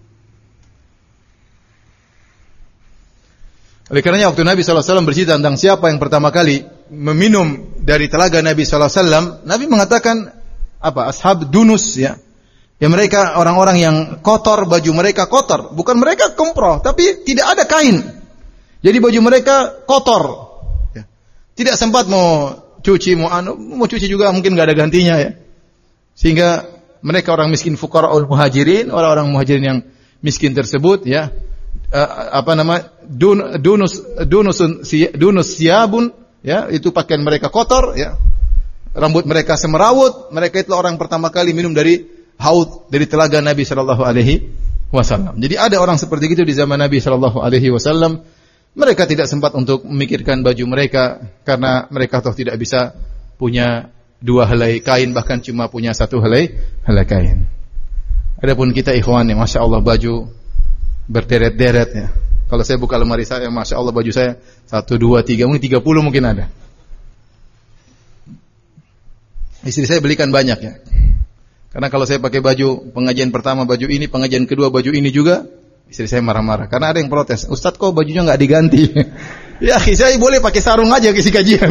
Oleh karenanya waktu Nabi sallallahu alaihi wasallam bercerita tentang siapa yang pertama kali meminum dari telaga Nabi sallallahu alaihi wasallam, Nabi mengatakan apa? Ashab dunus, ya. Ya mereka orang-orang yang kotor, baju mereka kotor. Bukan mereka komproh, tapi tidak ada kain. Jadi baju mereka kotor. Ya. Tidak sempat mau cuci, mau anu, mau cuci juga mungkin enggak ada gantinya, ya. Sehingga mereka orang miskin fuqara'ul muhajirin, orang-orang muhajirin yang miskin tersebut, ya. Uh, apa nama dun, dunus dunusun dunus siabun, ya, itu pakaian mereka kotor, ya, rambut mereka semerawut. Mereka itu orang pertama kali minum dari haud, dari telaga Nabi sallallahu alaihi wasallam. Jadi ada orang seperti itu di zaman Nabi sallallahu alaihi wasallam. Mereka tidak sempat untuk memikirkan baju mereka karena mereka toh tidak bisa punya dua helai kain, bahkan cuma punya satu helai helai kain. Adapun kita ikhwan, ya, masya Allah baju berderet-deret, ya. Kalau saya buka lemari saya, masya Allah baju saya satu, dua, tiga, mungkin tiga puluh mungkin ada. istri saya belikan banyak ya. Karena kalau saya pakai baju pengajian pertama baju ini, pengajian kedua baju ini juga, istri saya marah-marah. Karena ada yang protes, Ustadz kok bajunya nggak diganti? Ya, saya boleh pakai sarung aja ke si kajian.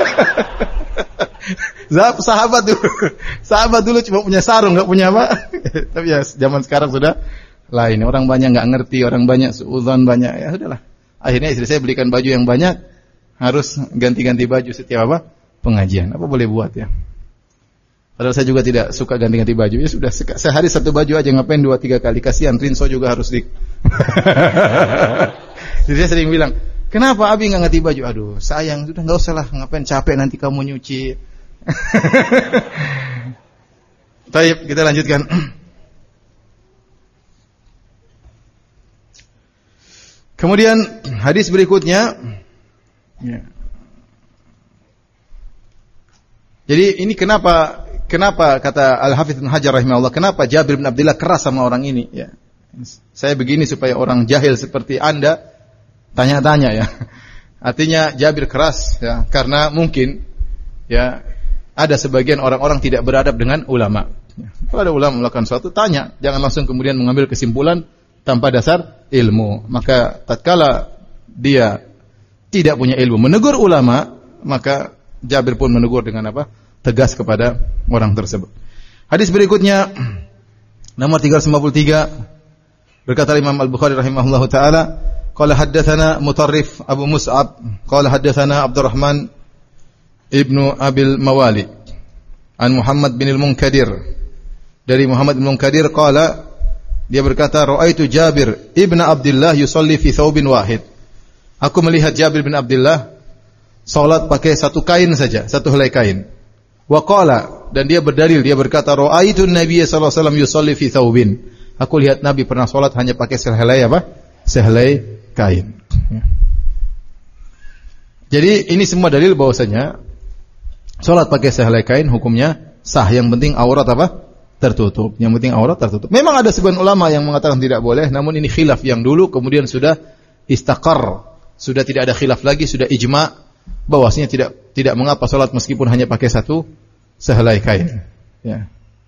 Sahabat dulu, sahabat dulu cuma punya sarung, nggak punya apa. Tapi ya zaman sekarang sudah lain. Orang banyak nggak ngerti, orang banyak suudzon banyak. Ya sudahlah. Akhirnya istri saya belikan baju yang banyak, harus ganti-ganti baju setiap apa pengajian. Apa boleh buat ya? Padahal saya juga tidak suka ganti-ganti baju. Ya sudah, sehari satu baju aja, ngapain dua tiga kali? Kasihan rinso juga harus di. Jadi saya sering bilang, kenapa Abi nggak ganti baju? Aduh, sayang, sudah nggak usah lah, ngapain capek nanti kamu nyuci. Baik, kita lanjutkan. Kemudian hadis berikutnya. Ya. Jadi ini kenapa? Kenapa kata Al-Hafidz Ibnu Hajar rahimahullah, kenapa Jabir bin Abdullah keras sama orang ini? Ya. Saya begini supaya orang jahil seperti Anda tanya-tanya ya. Artinya Jabir keras ya, karena mungkin ya ada sebagian orang-orang tidak beradab dengan ulama. Ya. Kalau ada ulama melakukan sesuatu, tanya, jangan langsung kemudian mengambil kesimpulan tanpa dasar ilmu. Maka tatkala dia tidak punya ilmu menegur ulama, maka Jabir pun menegur dengan apa? Tegas kepada orang tersebut. Hadis berikutnya nomor tiga ratus lima puluh tiga, berkata Imam Al-Bukhari rahimahullahu taala, qala haddatsana Mutarrif Abu Mus'ab, qala haddatsana Abdurrahman ibnu Abil Mawali an Muhammad bin Al-Munkadir, dari Muhammad bin Al-Munkadir qala, dia berkata, ra'aitu Jabir ibn Abdullah yusalli fi thawbin wahid. Aku melihat Jabir bin Abdullah salat pakai satu kain saja, satu helai kain. Wa qala, dan dia berdalil, dia berkata, ra'aitu Nabiy sallallahu alaihi wasallam yusalli fi thawbin. Aku lihat Nabi pernah salat hanya pakai sehelai apa? Sehelai kain. Ya. Jadi ini semua dalil bahwasanya salat pakai sehelai kain hukumnya sah. Yang penting aurat apa? Tertutup. Yang penting aurat tertutup. Memang ada sebagian ulama yang mengatakan tidak boleh, namun ini khilaf yang dulu, kemudian sudah istaqar, sudah tidak ada khilaf lagi, sudah ijma' bahwasanya tidak tidak mengapa salat meskipun hanya pakai satu sehelai kain. Ya.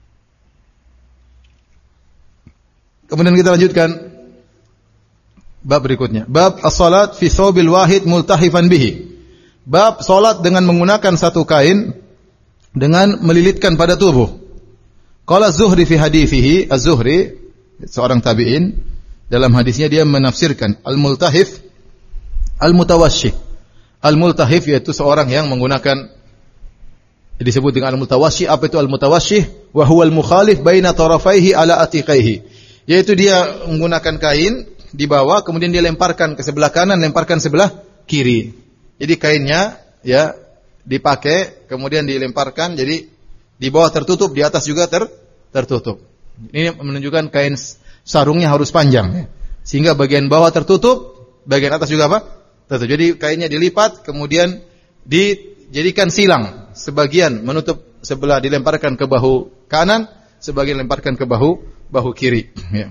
Kemudian kita lanjutkan bab berikutnya. Bab as-salat fi thawbil wahid multahifan bihi. Bab salat dengan menggunakan satu kain dengan melilitkan pada tubuh. Qala Az-Zuhri fi hadithihi, Az-Zuhri seorang tabi'in, dalam hadisnya dia menafsirkan al-multahif al-mutawashshih. Al-multahif yaitu seorang yang menggunakan, disebut dengan al-mutawashshih. Apa itu al-mutawashshih? Wa huwa al-mukhalif baina tarafaihi ala atiqaihi. Yaitu dia menggunakan kain di bawah, kemudian dia lemparkan ke sebelah kanan, lemparkan sebelah kiri. Jadi kainnya ya dipakai, kemudian dilemparkan, jadi di bawah tertutup, di atas juga ter, tertutup. Ini menunjukkan kain sarungnya harus panjang, sehingga bagian bawah tertutup, bagian atas juga apa? Tertutup. Jadi kainnya dilipat, kemudian dijadikan silang. Sebagian menutup sebelah, dilemparkan ke bahu kanan, sebagian lemparkan ke bahu bahu kiri. Ya.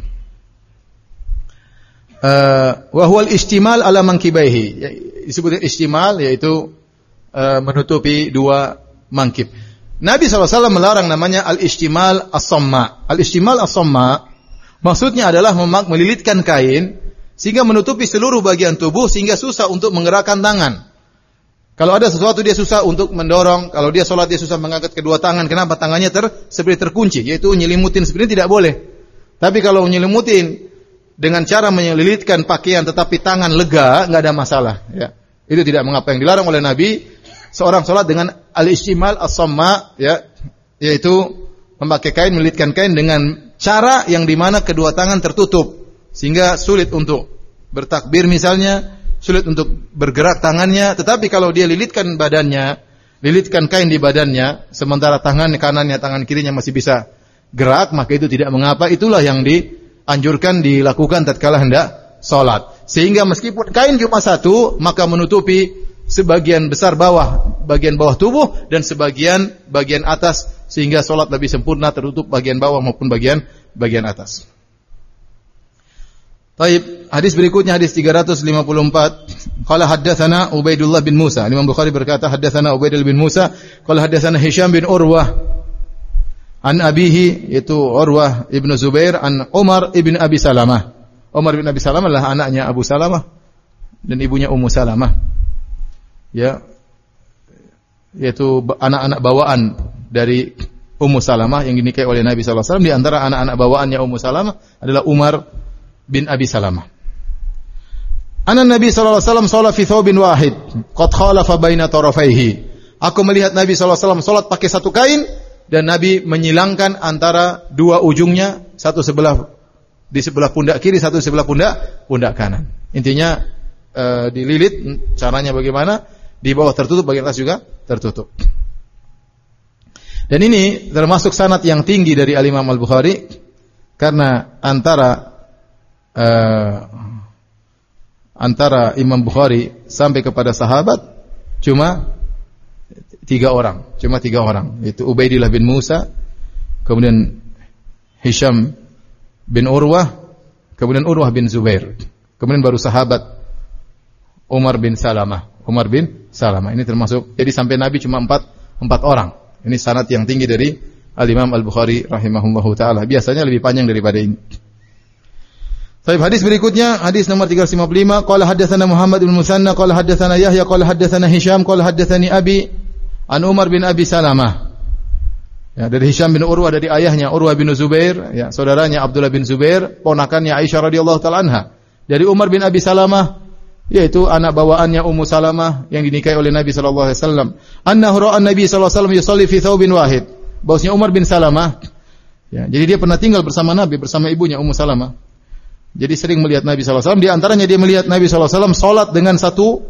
Wa huwal istimal ala mankibaihi. Disebut istimal, yaitu uh, menutupi dua mangkib. Nabi shallallahu alaihi wasallam melarang namanya al-istimal as-samma. Al-istimal as-samma maksudnya adalah memak melilitkan kain sehingga menutupi seluruh bagian tubuh sehingga susah untuk menggerakkan tangan. Kalau ada sesuatu dia susah untuk mendorong, kalau dia sholat dia susah mengangkat kedua tangan. Kenapa? Tangannya ter seperti terkunci, yaitu nyelimutin, sebenarnya tidak boleh. Tapi kalau nyelimutin dengan cara menyelilitkan pakaian tetapi tangan lega, enggak ada masalah, ya. Itu tidak mengapa. Yang dilarang oleh Nabi seorang sholat dengan al-istimal as-samma, ya, yaitu memakai kain, melilitkan kain dengan cara yang dimana kedua tangan tertutup sehingga sulit untuk bertakbir misalnya, sulit untuk bergerak tangannya. Tetapi kalau dia lilitkan badannya, lilitkan kain di badannya, sementara tangan kanannya, tangan kirinya masih bisa gerak, maka itu tidak mengapa. Itulah yang dianjurkan dilakukan tatkala hendak sholat. Sehingga meskipun kain cuma satu, maka menutupi sebagian besar bawah, bagian bawah tubuh dan sebagian bagian atas, sehingga sholat lebih sempurna, tertutup bagian bawah maupun bagian bagian atas. Taib, hadis berikutnya hadis tiga ratus lima puluh empat. Qala haddatsana Ubaidullah bin Musa. Imam Bukhari berkata haddatsana Ubaidullah bin Musa, qala haddatsana Hisham bin Urwah an abihi, yaitu Urwah ibn Zubair, an Umar ibn Abi Salamah. Umar bin Abi Salamah adalah anaknya Abu Salamah dan ibunya Ummu Salamah. Ya, yaitu anak-anak bawaan dari Ummu Salamah yang dinikahi oleh Nabi sallallahu alaihi wasallam. Di antara anak-anak bawaannya Ummu Salamah adalah Umar bin Abi Salamah. Anna Nabi sallallahu alaihi wasallam shalla fi thawbin wahid, qad khalafa baina tarafaihi. Aku melihat Nabi sallallahu alaihi wasallam salat pakai satu kain dan Nabi menyilangkan antara dua ujungnya, satu sebelah di sebelah pundak kiri, satu sebelah pundak pundak kanan. Intinya e, dililit, caranya bagaimana? Di bawah tertutup, bagian atas juga tertutup. Dan ini termasuk sanad yang tinggi dari Al-Imam Al-Bukhari karena antara Uh, antara Imam Bukhari sampai kepada sahabat cuma tiga orang, cuma tiga orang, yaitu Ubaidillah bin Musa, kemudian Hisham bin Urwah, kemudian Urwah bin Zubair, kemudian baru sahabat Umar bin Salamah, Umar bin Salamah. Ini termasuk, jadi sampai Nabi cuma empat empat orang. Ini sanad yang tinggi dari Al-Imam Al-Bukhari rahimahullahu taala. Biasanya lebih panjang daripada ini. Baik, hadis berikutnya hadis nomor tiga ratus lima puluh lima, qala haddatsana Muhammad bin Musanna qala haddatsana Yahya qala haddatsana Hisham qala haddatsani Abi an Umar bin Abi Salamah. Ya, dari Hisham bin Urwah, dari ayahnya Urwah bin Zubair, ya, saudaranya Abdullah bin Zubair, ponakannya Aisyah radhiyallahu taala anha. Dari Umar bin Abi Salamah, yaitu anak bawaannya Ummu Salamah yang dinikahi oleh Nabi sallallahu alaihi wasallam. Annahu ra'a an-nabi sallallahu alaihi wasallam yusalli fi thawbin wahid. Bahwasanya Umar bin Salamah, ya, jadi dia pernah tinggal bersama Nabi, bersama ibunya Ummu Salamah. Jadi sering melihat Nabi sallallahu alaihi wasallam. Di antaranya dia melihat Nabi sallallahu alaihi wasallam salat dengan satu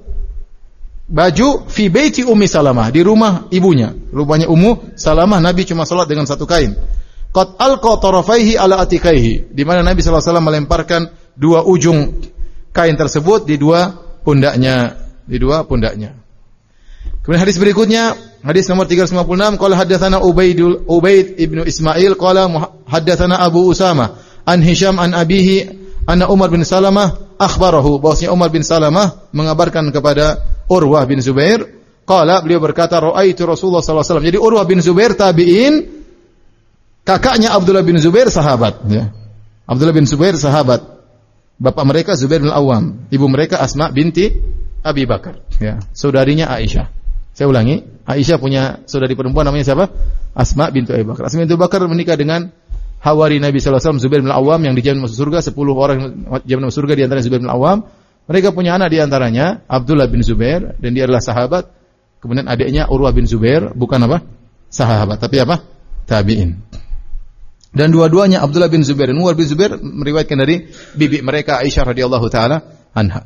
baju fi baiti Ummi Salamah, di rumah ibunya. Rumahnya Ummu Salamah, Nabi cuma salat dengan satu kain. Qad alqa tarafaihi ala atikaihi, di mana Nabi sallallahu alaihi wasallam melemparkan dua ujung kain tersebut di dua pundaknya, di dua pundaknya. Kemudian hadis berikutnya, hadis nomor tiga ratus lima puluh enam, qala haddatsana Ubaidul Ubaid ibnu Ismail qala haddatsana Abu Usama an Hisham an abihi anna Umar bin Salamah akhbarahu, bahwasanya Umar bin Salamah mengabarkan kepada Urwah bin Zubair, qala, beliau berkata, raaitu Rasulullah sallallahu alaihi wasallam. Jadi Urwah bin Zubair tabi'in, kakaknya Abdullah bin Zubair sahabat, ya. Abdullah bin Zubair sahabat. Bapak mereka Zubair bin Al-Awwam, ibu mereka Asma binti Abi Bakar, ya, saudarinya Aisyah. Saya ulangi, Aisyah punya saudari perempuan namanya siapa? Asma binti Abi Bakar. Asma binti Abi Bakar menikah dengan hawari Nabi sallallahu alaihi wasallam Zubair bin Al-Awwam yang dijamin masuk surga, sepuluh orang dijamin masuk surga, di antaranya Zubair bin Al-Awwam. Mereka punya anak, di antaranya Abdullah bin Zubair, dan dia adalah sahabat. Kemudian adiknya Urwah bin Zubair, bukan apa? Sahabat, tapi apa? Tabi'in. Dan dua-duanya Abdullah bin Zubair dan Urwah bin Zubair meriwayatkan dari bibi mereka Aisyah radhiyallahu taala anha.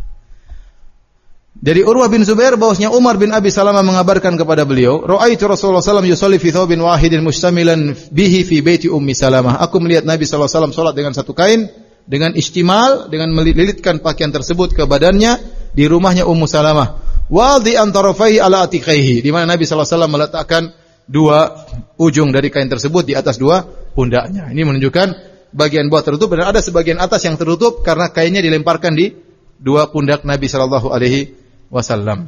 Dari Urwah bin Zubair bahwasanya Umar bin Abi Salamah mengabarkan kepada beliau, "Ra'aitu Rasulullah sallallahu alaihi wasallam yusalli fi thawbin wahidin mustamilan bihi fi baiti Ummi Salamah." Aku melihat Nabi sallallahu alaihi wasallam salat dengan satu kain, dengan istimal, dengan melilitkan pakaian tersebut ke badannya di rumahnya Ummu Salamah. Wadi antarafaihi ala atiqaihi, di mana Nabi sallallahu alaihi wasallam meletakkan dua ujung dari kain tersebut di atas dua pundaknya. Ini menunjukkan bagian bawah tertutup dan ada sebagian atas yang tertutup karena kainnya dilemparkan di dua pundak Nabi sallallahu alaihi wasallam.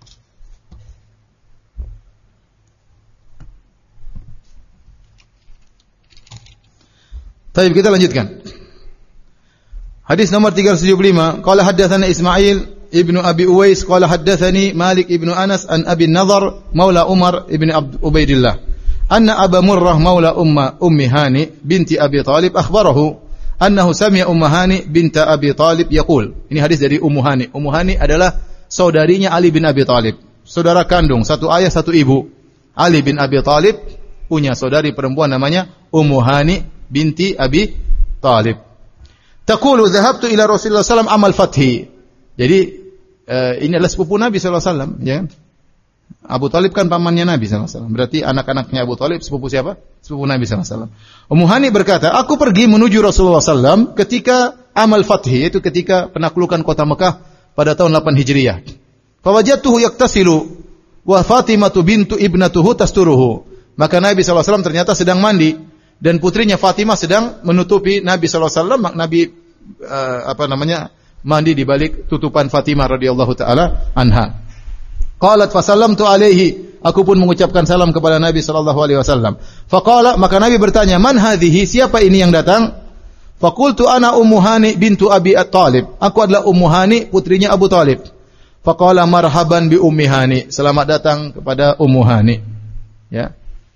Baik, kita lanjutkan. Hadis nomor tiga ratus tujuh puluh lima, qala haddatsana Ismail ibnu Abi Uwais qala haddatsani Malik ibnu Anas an Abi Nadhr maula Umar ibnu Ubaidillah anna Aba Murrah maula Umma Ummi Hani binti Abi Talib akhbarahu annahu sami'a Ummu Hani binta Abi Talib yaqul. Ini hadis dari Ummu Hani. Ummu Hani adalah saudarinya Ali bin Abi Talib, saudara kandung, satu ayah satu ibu. Ali bin Abi Talib punya saudari perempuan namanya Ummu Hani binti Abi Talib. Taqulu dhahabtu ila Rasulullah sallallahu alaihi wasallam amal fathi. Jadi uh, ini adalah sepupu Nabi sallallahu alaihi wasallam, ya. Abu Talib kan pamannya Nabi sallallahu alaihi wasallam. Berarti anak-anaknya Abu Talib sepupu siapa? Sepupu Nabi sallallahu alaihi wasallam. Ummu Hani berkata, aku pergi menuju Rasulullah sallallahu alaihi wasallam ketika amal fathi, yaitu ketika penaklukan kota Mekah pada tahun delapan Hijriah. Fawajadtuhu yaktasilu wa Fatimatu bintu ibnatuhu tasturuhu. Maka Nabi sallallahu alaihi wasallam ternyata sedang mandi dan putrinya Fatimah sedang menutupi Nabi sallallahu alaihi wasallam. Nabi uh, apa namanya? mandi di balik tutupan Fatimah radhiyallahu taala anha. Qalat fa sallamtu alaihi, aku pun mengucapkan salam kepada Nabi sallallahu alaihi wasallam. Faqala, maka Nabi bertanya, "Man hadhihi? Siapa ini yang datang?" Faqultu ana Ummu Hani bintu Abi Thalib. Aku adalah Ummu Hani, putrinya Abu Thalib. Faqala marhaban bi Ummi Hani. Selamat datang kepada Ummu Hani. Ya.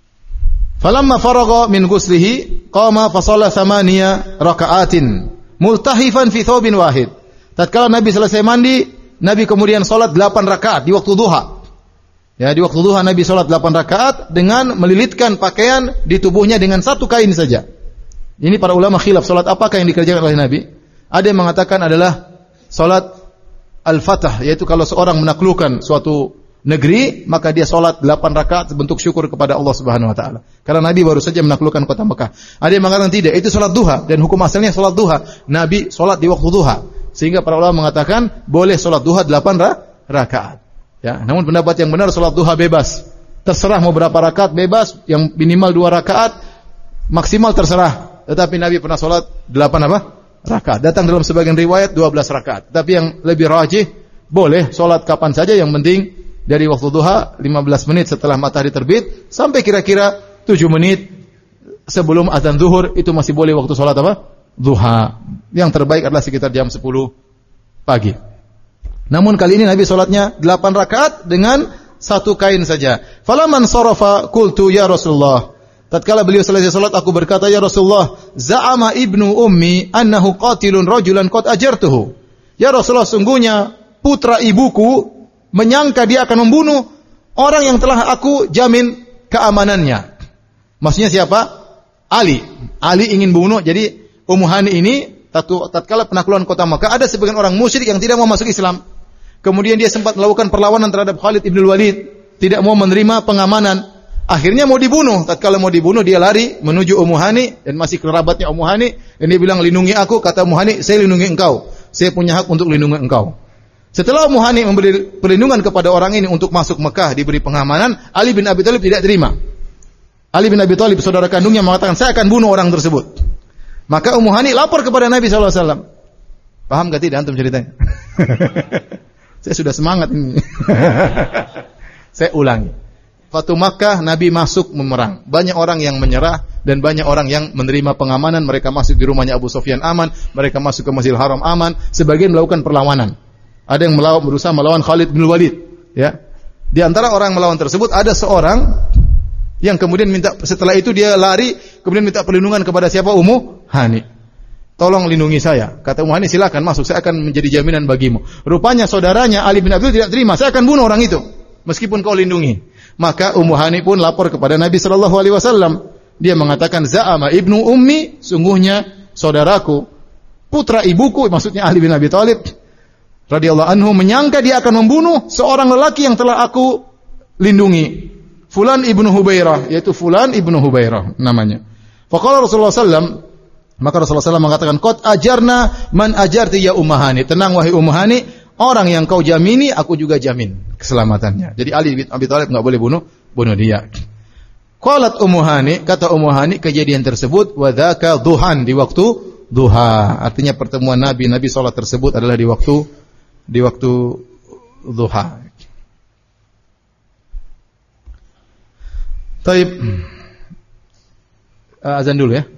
Falamma faragha min ghuslihi qama fa shalla thamaniya raka'atin multahifan fi thawbin wahid. Tatkala Nabi selesai mandi, Nabi kemudian salat delapan rakaat di waktu duha. Ya, di waktu duha Nabi salat delapan rakaat dengan melilitkan pakaian di tubuhnya dengan satu kain saja. Ini para ulama khilaf salat apakah yang dikerjakan oleh Nabi. Ada yang mengatakan adalah salat al-fatah, yaitu kalau seorang menaklukkan suatu negeri, maka dia salat delapan rakaat bentuk syukur kepada Allah Subhanahu wa taala. Karena Nabi baru saja menaklukkan kota Mekah. Ada yang mengatakan tidak, itu salat duha dan hukum asalnya salat duha. Nabi salat di waktu duha. Sehingga para ulama mengatakan boleh salat duha delapan rakaat. Ya, namun pendapat yang benar salat duha bebas. Terserah mau berapa rakaat bebas, yang minimal dua rakaat, maksimal terserah. Tetapi Nabi pernah salat delapan apa? Rakaat. Datang dalam sebagian riwayat dua belas rakaat. Tapi yang lebih rajih boleh salat kapan saja, yang penting dari waktu duha lima belas menit setelah matahari terbit sampai kira-kira tujuh menit sebelum azan zuhur, itu masih boleh waktu salat apa? Duha. Yang terbaik adalah sekitar jam sepuluh pagi. Namun kali ini Nabi salatnya delapan rakaat dengan satu kain saja. Falaman sarafa qultu ya Rasulullah. Tatkala beliau selesai salat, aku berkata, ya Rasulullah, za'ama ibnu ummi annahu qatilun rajulan qad ajartuhu. Ya Rasulullah, sungguhnya putra ibuku menyangka dia akan membunuh orang yang telah aku jamin keamanannya. Maksudnya siapa? Ali. Ali ingin bunuh, jadi Ummu Hani ini tatkala penaklukan kota Makkah, ada sebagian orang musyrik yang tidak mau masuk Islam. Kemudian dia sempat melakukan perlawanan terhadap Khalid ibn Walid, tidak mau menerima pengamanan. Akhirnya mau dibunuh. Tatkala mau dibunuh, dia lari menuju Ummu Hani dan masih kerabatnya Ummu Hani, dan dia bilang, "Lindungi aku." Kata Ummu Hani, "Saya lindungi engkau. Saya punya hak untuk lindungi engkau." Setelah Ummu Hani memberi perlindungan kepada orang ini untuk masuk Mekah, diberi pengamanan, Ali bin Abi Thalib tidak terima. Ali bin Abi Thalib, saudara kandungnya, mengatakan, "Saya akan bunuh orang tersebut." Maka Ummu Hani lapor kepada Nabi sallallahu alaihi wasallam. Paham gak tidak antum ceritanya? Saya sudah semangat ini. Saya ulangi. Fatu Makkah, Nabi masuk memerang. Banyak orang yang menyerah dan banyak orang yang menerima pengamanan. Mereka masuk di rumahnya Abu Sufyan aman, mereka masuk ke Masjidil Haram aman, sebagian melakukan perlawanan. Ada yang melawan, berusaha melawan Khalid bin Walid, ya. Di antara orang melawan tersebut ada seorang yang kemudian minta, setelah itu dia lari, kemudian minta perlindungan kepada siapa? Ummu Hani. Tolong lindungi saya. Kata Ummu Hani, silakan masuk, saya akan menjadi jaminan bagimu. Rupanya saudaranya Ali bin Abi Thalib tidak terima, saya akan bunuh orang itu meskipun kau lindungi. Maka Ummu Hani pun lapor kepada Nabi sallallahu alaihi wasallam. Dia mengatakan, za'ama ibnu ummi, sungguhnya saudaraku, putra ibuku, maksudnya Ali bin Abi Thalib radhiyallahu anhu, menyangka dia akan membunuh seorang lelaki yang telah aku lindungi. Fulan ibnu Hubairah, yaitu Fulan ibnu Hubairah namanya. Faqala Rasulullah sallallahu alaihi wasallam, maka Rasulullah sallallahu alaihi wasallam mengatakan, qad ajarna man ajarti ya Ummu Hani. Tenang wahai Ummu Hani, orang yang kau jamini, aku juga jamin keselamatannya. Jadi Ali bin Abi Thalib enggak boleh bunuh bunuh dia. Qalat Ummu Hani, kata Ummu Hani, kejadian tersebut wa dzaka duhan, di waktu duha. Artinya pertemuan Nabi Nabi salat tersebut adalah di waktu di waktu duha. Taib, uh, azan dulu ya.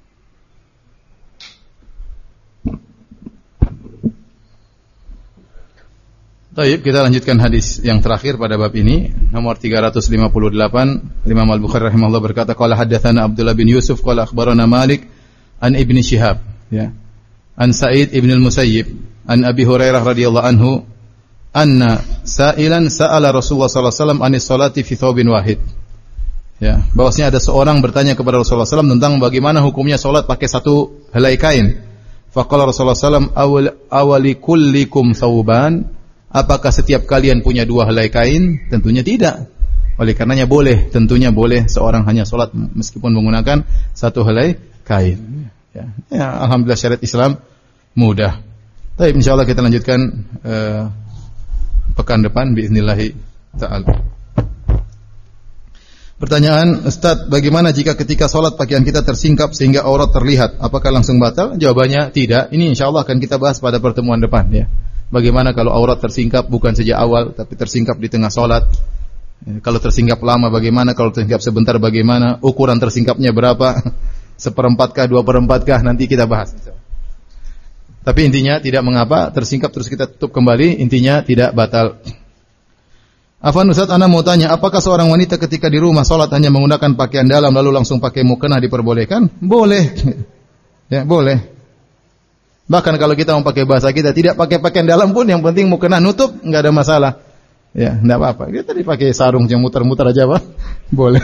Taib, kita lanjutkan hadis yang terakhir pada bab ini, nomor tiga ratus lima puluh delapan. Imam Al-Bukhari rahimahullah berkata, qala haddatsana Abdullah bin Yusuf qala akhbarana Malik an Ibnu Syihab, ya. An Sa'id ibn al-Musayyib an Abi Hurairah radhiyallahu anhu anna sa'ilan sa'ala Rasulullah sallallahu alaihi wasallam anis salati fi thawbin wahid. Ya, bahwasanya ada seorang bertanya kepada Rasulullah sallallahu alaihi wasallam tentang bagaimana hukumnya salat pakai satu helai kain. Faqala Rasulullah sallallahu alaihi wasallam, awali kullikum thawban, apakah setiap kalian punya dua helai kain? Tentunya tidak. Oleh karenanya boleh, tentunya boleh seorang hanya salat meskipun menggunakan satu helai kain. Ya, ya, alhamdulillah syariat Islam mudah. Baik, insyaallah kita lanjutkan uh, pekan depan biiznillah taala. Pertanyaan, Ustaz, bagaimana jika ketika sholat pakaian kita tersingkap sehingga aurat terlihat? Apakah langsung batal? Jawabannya tidak. Ini insya Allah akan kita bahas pada pertemuan depan. Ya. Bagaimana kalau aurat tersingkap bukan sejak awal, tapi tersingkap di tengah sholat? Ya, kalau tersingkap lama bagaimana? Kalau tersingkap sebentar bagaimana? Ukuran tersingkapnya berapa? Seperempatkah, dua perempatkah? Nanti kita bahas. Tapi intinya tidak mengapa tersingkap terus kita tutup kembali. Intinya tidak batal. Afwan Ustaz, ana mau tanya, apakah seorang wanita ketika di rumah sholat hanya menggunakan pakaian dalam lalu langsung pakai mukena diperbolehkan? Boleh. Ya, boleh. Bahkan kalau kita mau pakai bahasa kita, tidak pakai pakaian dalam pun yang penting mukena nutup, enggak ada masalah. Ya, enggak apa-apa. Kita tadi pakai sarung yang muter-muter aja, Pak. Boleh.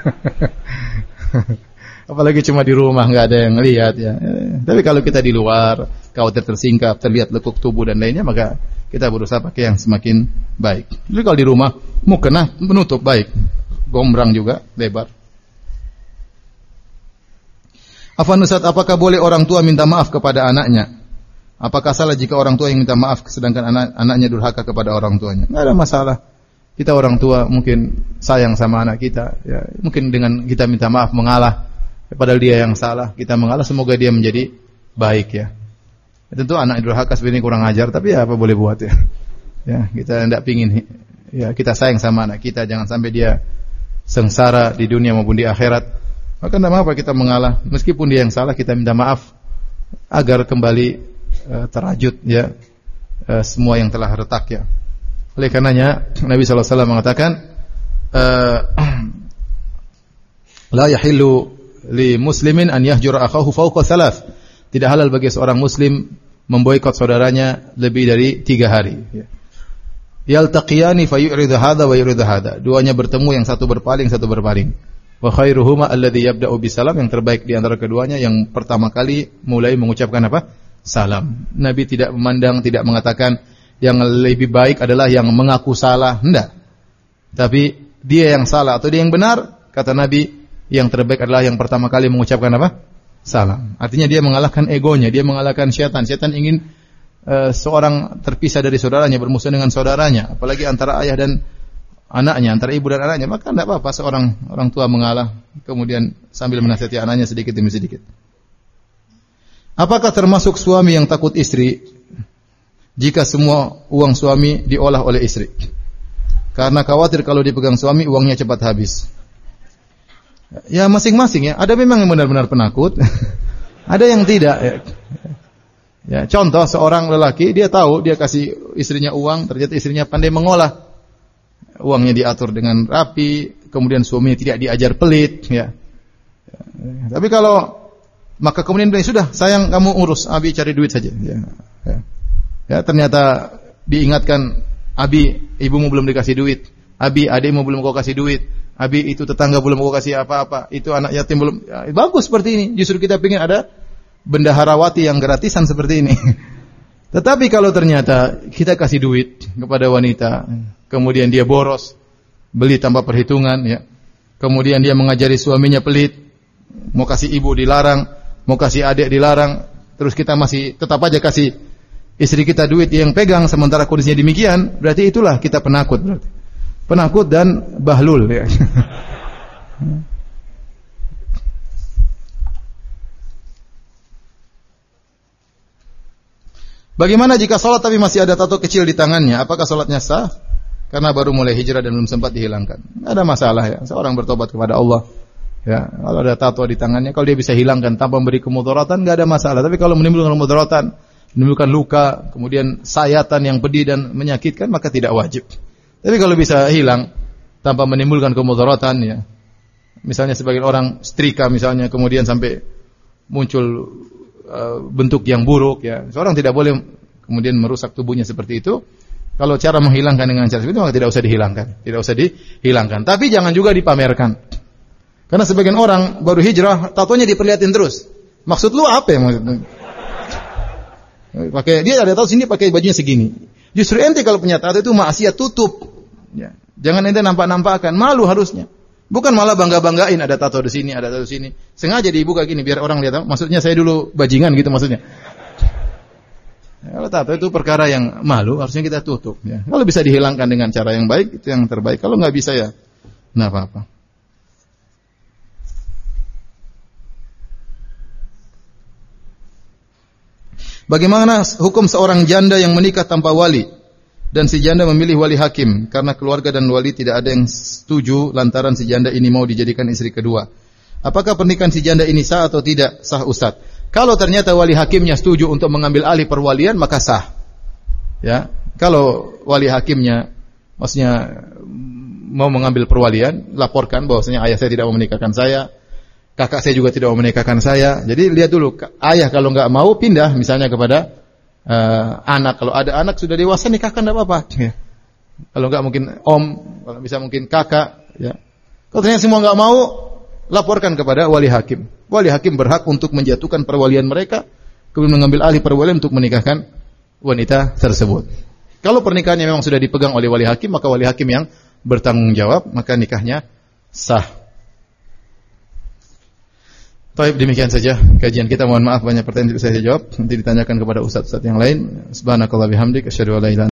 Apalagi cuma di rumah enggak ada yang lihat ya. Tapi kalau kita di luar, khawatir tersingkap, terlihat lekuk tubuh dan lainnya, maka kita berusaha pakai yang semakin baik. Jadi kalau di rumah, mukena menutup baik. Gombrang juga, lebar. Afwan Ustaz, apakah boleh orang tua minta maaf kepada anaknya? Apakah salah jika orang tua yang minta maaf sedangkan anak, anaknya durhaka kepada orang tuanya? Tidak ada masalah. Kita orang tua mungkin sayang sama anak kita. Ya, mungkin dengan kita minta maaf mengalah. Padahal dia yang salah, kita mengalah, semoga dia menjadi baik ya. Tentu anak durhaka sebenarnya kurang ajar, tapi ya apa boleh buat ya. Ya, kita tidak pingin ya kita sayang sama anak kita, jangan sampai dia sengsara di dunia maupun di akhirat. Maka tidak apa kita mengalah, meskipun dia yang salah kita minta maaf agar kembali uh, terajut ya uh, semua yang telah retak ya. Oleh karenanya Nabi sallallahu alaihi wasallam mengatakan uh, la yahillu li muslimin an yahjura akhahu fawqa thalath. Tidak halal bagi seorang muslim memboikot saudaranya lebih dari tiga hari. Yaltaqiyani fayu'ridu hadha wa yuridu hadha. Duanya bertemu, yang satu berpaling, satu berpaling. Wa khairuhuma alladhi yabda'u bisalam. Yang terbaik di antara keduanya yang pertama kali mulai mengucapkan apa? Salam. Nabi tidak memandang, tidak mengatakan yang lebih baik adalah yang mengaku salah. Tidak. Tapi dia yang salah atau dia yang benar, kata Nabi, yang terbaik adalah yang pertama kali mengucapkan apa? Salam. Artinya dia mengalahkan egonya, dia mengalahkan syaitan. Syaitan ingin uh, seorang terpisah dari saudaranya, bermusuh dengan saudaranya, apalagi antara ayah dan anaknya, antara ibu dan anaknya. Maka tidak apa-apa seorang orang tua mengalah, kemudian sambil menasihati anaknya sedikit demi sedikit. Apakah termasuk suami yang takut istri jika semua uang suami diolah oleh istri? Karena khawatir kalau dipegang suami uangnya cepat habis. Ya masing-masing ya. Ada memang yang benar-benar penakut, ada yang tidak. Ya. Ya, contoh seorang lelaki dia tahu dia kasih istrinya uang, ternyata istrinya pandai mengolah. Uangnya diatur dengan rapi, kemudian suaminya tidak diajar pelit. Ya. Ya. Tapi kalau maka kemudian dia sudah sayang kamu urus, Abi cari duit saja. Ya. Ya. Ya, ternyata diingatkan, Abi ibumu belum dikasih duit, Abi adikmu belum kau kasih duit. Abi itu tetangga belum mau kasih apa-apa, itu anak yatim belum. Ya, bagus seperti ini. Justru kita ingin ada bendaharawati yang gratisan seperti ini. Tetapi kalau ternyata kita kasih duit kepada wanita, kemudian dia boros, beli tanpa perhitungan, ya. Kemudian dia mengajari suaminya pelit, mau kasih ibu dilarang, mau kasih adik dilarang, terus kita masih tetap aja kasih istri kita duit yang pegang sementara kondisinya demikian, berarti itulah kita penakut berarti. Penakut dan bahlul ya. Bagaimana jika sholat tapi masih ada tato kecil di tangannya? Apakah sholatnya sah? Karena baru mulai hijrah dan belum sempat dihilangkan. Tidak ada masalah ya. Seorang bertobat kepada Allah. Ya, kalau ada tato di tangannya, kalau dia bisa hilangkan tanpa memberi kemudaratan, tidak ada masalah. Tapi kalau menimbulkan kemudaratan, menimbulkan luka, kemudian sayatan yang pedih dan menyakitkan, maka tidak wajib. Tapi kalau bisa hilang tanpa menimbulkan kemudaratan ya. Misalnya sebagian orang setrika misalnya kemudian sampai muncul uh, bentuk yang buruk ya. Seorang tidak boleh kemudian merusak tubuhnya seperti itu. Kalau cara menghilangkan dengan cara seperti itu maka tidak usah dihilangkan, tidak usah dihilangkan. Tapi jangan juga dipamerkan. Karena sebagian orang baru hijrah tatonya diperlihatin terus. Maksud lu apa ya maksudnya? Pakai dia ada tato sini pakai bajunya segini. Justru ente kalau punya tato itu maksiat, tutup. Ya. Jangan ente nampak-nampakkan, malu harusnya. Bukan malah bangga-banggain ada tato di sini, ada tato di sini. Sengaja dibuka gini biar orang lihat. Maksudnya saya dulu bajingan gitu maksudnya. Ya, kalau tato itu perkara yang malu, harusnya kita tutup. Ya. Kalau bisa dihilangkan dengan cara yang baik, itu yang terbaik. Kalau nggak bisa ya, nggak apa-apa. Bagaimana hukum seorang janda yang menikah tanpa wali dan si janda memilih wali hakim karena keluarga dan wali tidak ada yang setuju lantaran si janda ini mau dijadikan istri kedua. Apakah pernikahan si janda ini sah atau tidak? Sah, Ustaz. Kalau ternyata wali hakimnya setuju untuk mengambil alih perwalian, maka sah. Ya, kalau wali hakimnya maksudnya mau mengambil perwalian, laporkan bahwasanya ayah saya tidak mau menikahkan saya. Kakak saya juga tidak mau menikahkan saya. Jadi lihat dulu, ayah kalau nggak mau pindah misalnya kepada uh, anak. Kalau ada anak sudah dewasa nikahkan tidak apa-apa. Ya. Kalau nggak mungkin om, kalau bisa mungkin kakak. Ya. Kalau ternyata semua nggak mau, laporkan kepada wali hakim. Wali hakim berhak untuk menjatuhkan perwalian mereka, kemudian mengambil alih perwalian untuk menikahkan wanita tersebut. Kalau pernikahannya memang sudah dipegang oleh wali hakim, maka wali hakim yang bertanggung jawab, maka nikahnya sah. Baik, demikian saja kajian kita. Mohon maaf banyak pertanyaan yang tidak saya jawab. Nanti ditanyakan kepada ustaz-ustaz yang lain. Subhanakallah bihamdik asyhadu an la ilaha